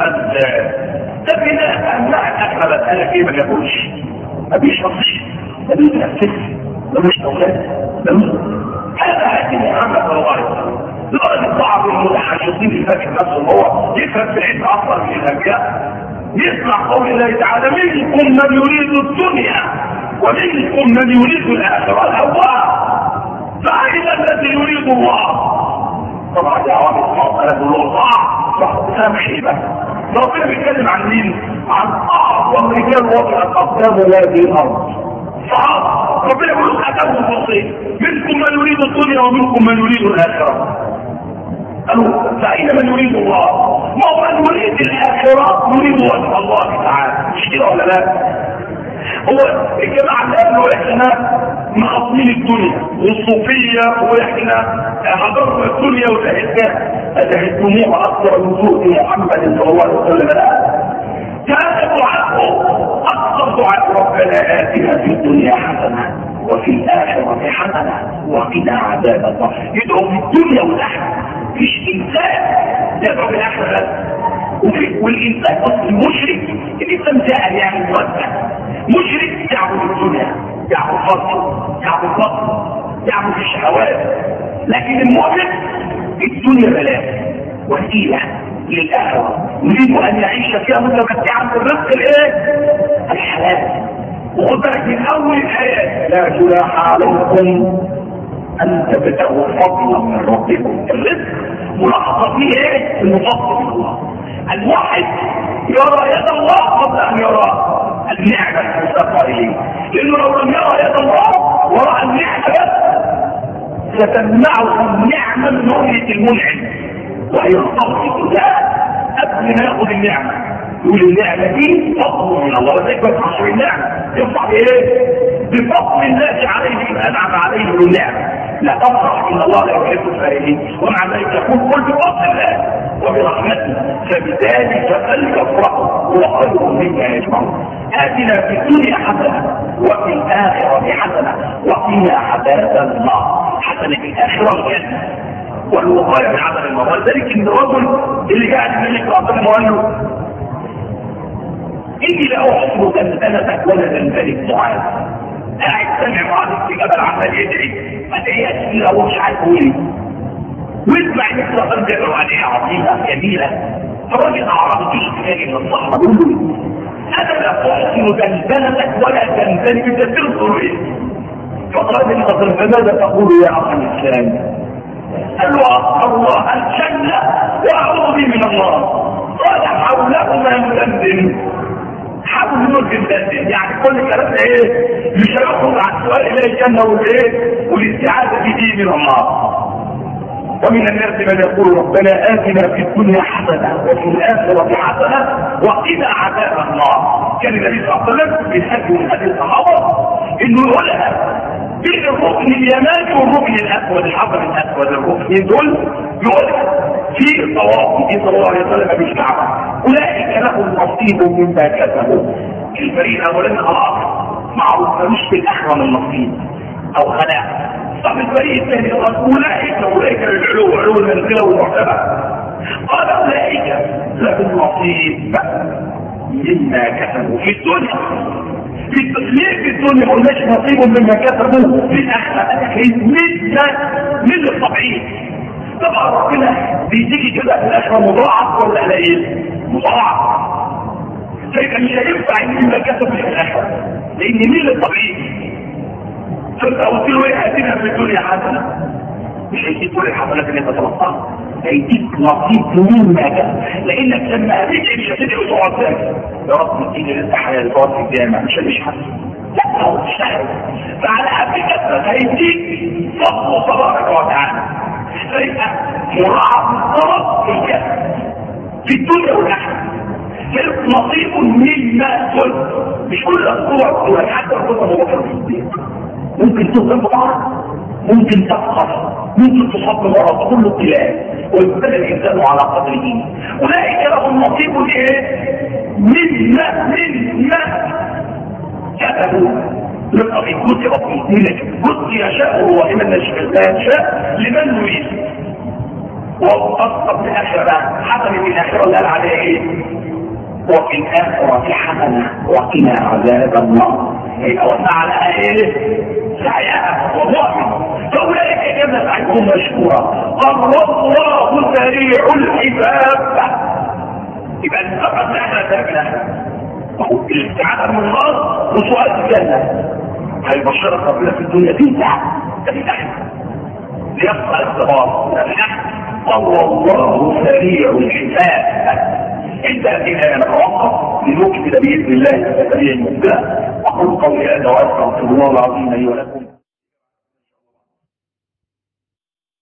ده في ناس املاك الاخره بس قال لك ايه؟ ما جابوش، ما بيشربش، ما بيتنفسش، ده مش اولاد، ده مش هذا هدي محمد صلى الله عليه وسلم. لقد بعض المتحدثين في فاكر نفسه هو يفهم في العلم اكثر من الانبياء، يسمع قول الله تعالى: منكم من يريد الدنيا ومنكم من يريد الاخره الهوى، فاين الذي يريد الله؟ طبعا دي عوامل مصالة بالوضع وحسام خيبة. ربنا بيتكلم عن مين؟ عن أعظم رجال وضع الأقدام هذه الأرض، صعب ربنا يقول اتاهم الفصيل منكم من يريد الدنيا ومنكم من يريد الاخره. قالوا فاين من يريد الله؟ ما هو من يريد الاخره يريد وجه الله تعالى، مش كده ولا لا؟ هو الجماعه اللي قالوا احنا مخاطبين الدنيا والصوفيه واحنا حضرنا الدنيا وشهدناها اشهدتموها اكثر من سوء محمد صلى الله عليه وسلم. لا، كان دعاءه اكثر دعاء ربنا اتنا في الدنيا حسنه وفي الاخره حسنه وقنا عذاب الله. يدعو في الدنيا والاخره، مفيش انسان يدعو بالاخره بس. والانسان اصلا المشرك الانسان جاء يعني موسع مشرك يعبد الدنيا، يعبد الفضل، يعبد الفضل، يعبد الشهوات. لكن المؤمن الدنيا بلاء وسيله للاخره، يريد ان يعيش فيها متمتعا بالرزق الايه؟ الحلال. وخد بالك من اول الايه لا جناح عليكم ان تبتغوا فضلا من ربكم. الرزق ملاحظه فيه ايه؟ المفضل من الله. الواحد يرى يد الله قبل ان يرى النعمه المسبقه اليه، لانه لو لم يرى يد الله وراى النعمه ستمنعه النعمه من رؤيه المنعم ويرتبط لا قبل ما ياخذ النعمه. يقول النعمه دي فضل من الله، وتكبر عشر النعمه يرفع بايه؟ بفضل الله عليه ان انعم عليه بالنعمه. لا تفرح ان الله لا يحب الفارغين، ومع ذلك يقول قل بفضل الله وبرحمته فبذلك فليفرحوا هو خير مما يجمعون. اتنا في الدنيا حسنه وفي الاخره حسنه وقنا عذاب النار. حسنه في الاخره الجنه والوقايه من عذاب النار. ولذلك ان الرجل اللي قاعد يملك ربنا وقال له اني لا احسن دندنتك ولا دندنك معاذ. قاعد سامع معاذ في جبل عمال يدعي ادعيه كثيره ومش عارف ايه، واسمع مثل ما بيدعوا عليها عظيمه جميله. فالراجل اعرض تشتكي من الصحراء بيقول له انا لا احسن دندنتك ولا دندنك، انت تنظر ايه؟ فقال الخضر فماذا تقول يا اخي الاسلام؟ قال له اسال الله الجنه واعوذ به من النار. قال حوله ما يدندن، حاول نرجع الدندن، يعني كل الكلام ده ايه؟ مش هيخرج عن سؤال الى الجنه والايه؟ والاستعاذه به من النار. ومن الناس من يقول ربنا آتنا في الدنيا حسنة وفي الآخرة حسنة وقنا عذاب النار. كان النبي صلى الله عليه وسلم بيحكي من حديث الصحابة إنه يقولها بين الركن اليماني والركن الأسود، الحجر الأسود الركنين دول يقولها في الطواف في صلى الله عليه وسلم بالكعبة أولئك لهم نصيب مما كسبوا. الفريق الأولاني خلاص معروف ملوش في الآخرة من نصيب أو خلاء. طب الفريق الثاني اولئك اولئك العلو علو المنزله والمرتبه. قال اولئك لهم نصيب مما كسبوا في الدنيا. في التسليم في الدنيا ما قلناش نصيب مما كسبوا في الاخره، مثل من الطبيعي. طبعا ربنا بيديكي كده في الاخره مضاعف ولا قليل؟ مضاعف. فيبقى مش هينفع مما كسبوا في الاخره لان من الطبيعي. فانت قلت له ايه؟ هاتنا في الدنيا حسنه، مش هيديك كل الحسنات اللي انت طلبتها، هيديك نصيب مما كان. لانك لما هتيجي مش هتدعي وتقعد تاني يا رب تيجي لسه حياه تقعد في الجامع مش هتديش حد، لا هو تشتغل. فعلى قد كثرة هيديك فضل تبارك وتعالى. فيبقى مراعاه الطلب في الجنه في الدنيا والاخره. فيبقى نصيب مما كنت. مش كل اسبوع ولا حتى الخطه مباشره في البيت. ممكن تظلم بعض، ممكن تفقر، ممكن تصاب بمرض، كله ابتلاء ويبتلى الانسان على قدره. اولئك لهم نصيب ايه؟ مما مما كتبوا. يبقى في كتب من كتب يشاء الله لمن يشاء لمن يريد. وتصدق بالاخره حسنه الاخره اللي قال عليها ايه؟ وفي الاخره حسنه وقنا عذاب النار. يبقى وقع على ايه؟ سعيها ومؤمن. فاولئك كما سعيهم مشكورا. الله سريع الحساب. يبقى السبب احنا تابعنا الاستعاذه من الله وسؤال الجنه. هيبشرك ربنا في الدنيا تنفع تفتح ليبقى الصبر تفتح. الله سريع الحساب. انت الذين نتوقف لنكمل باذن الله سبيل المبدأ. اقول قولي هذا واستغفر الله العظيم لي ولكم.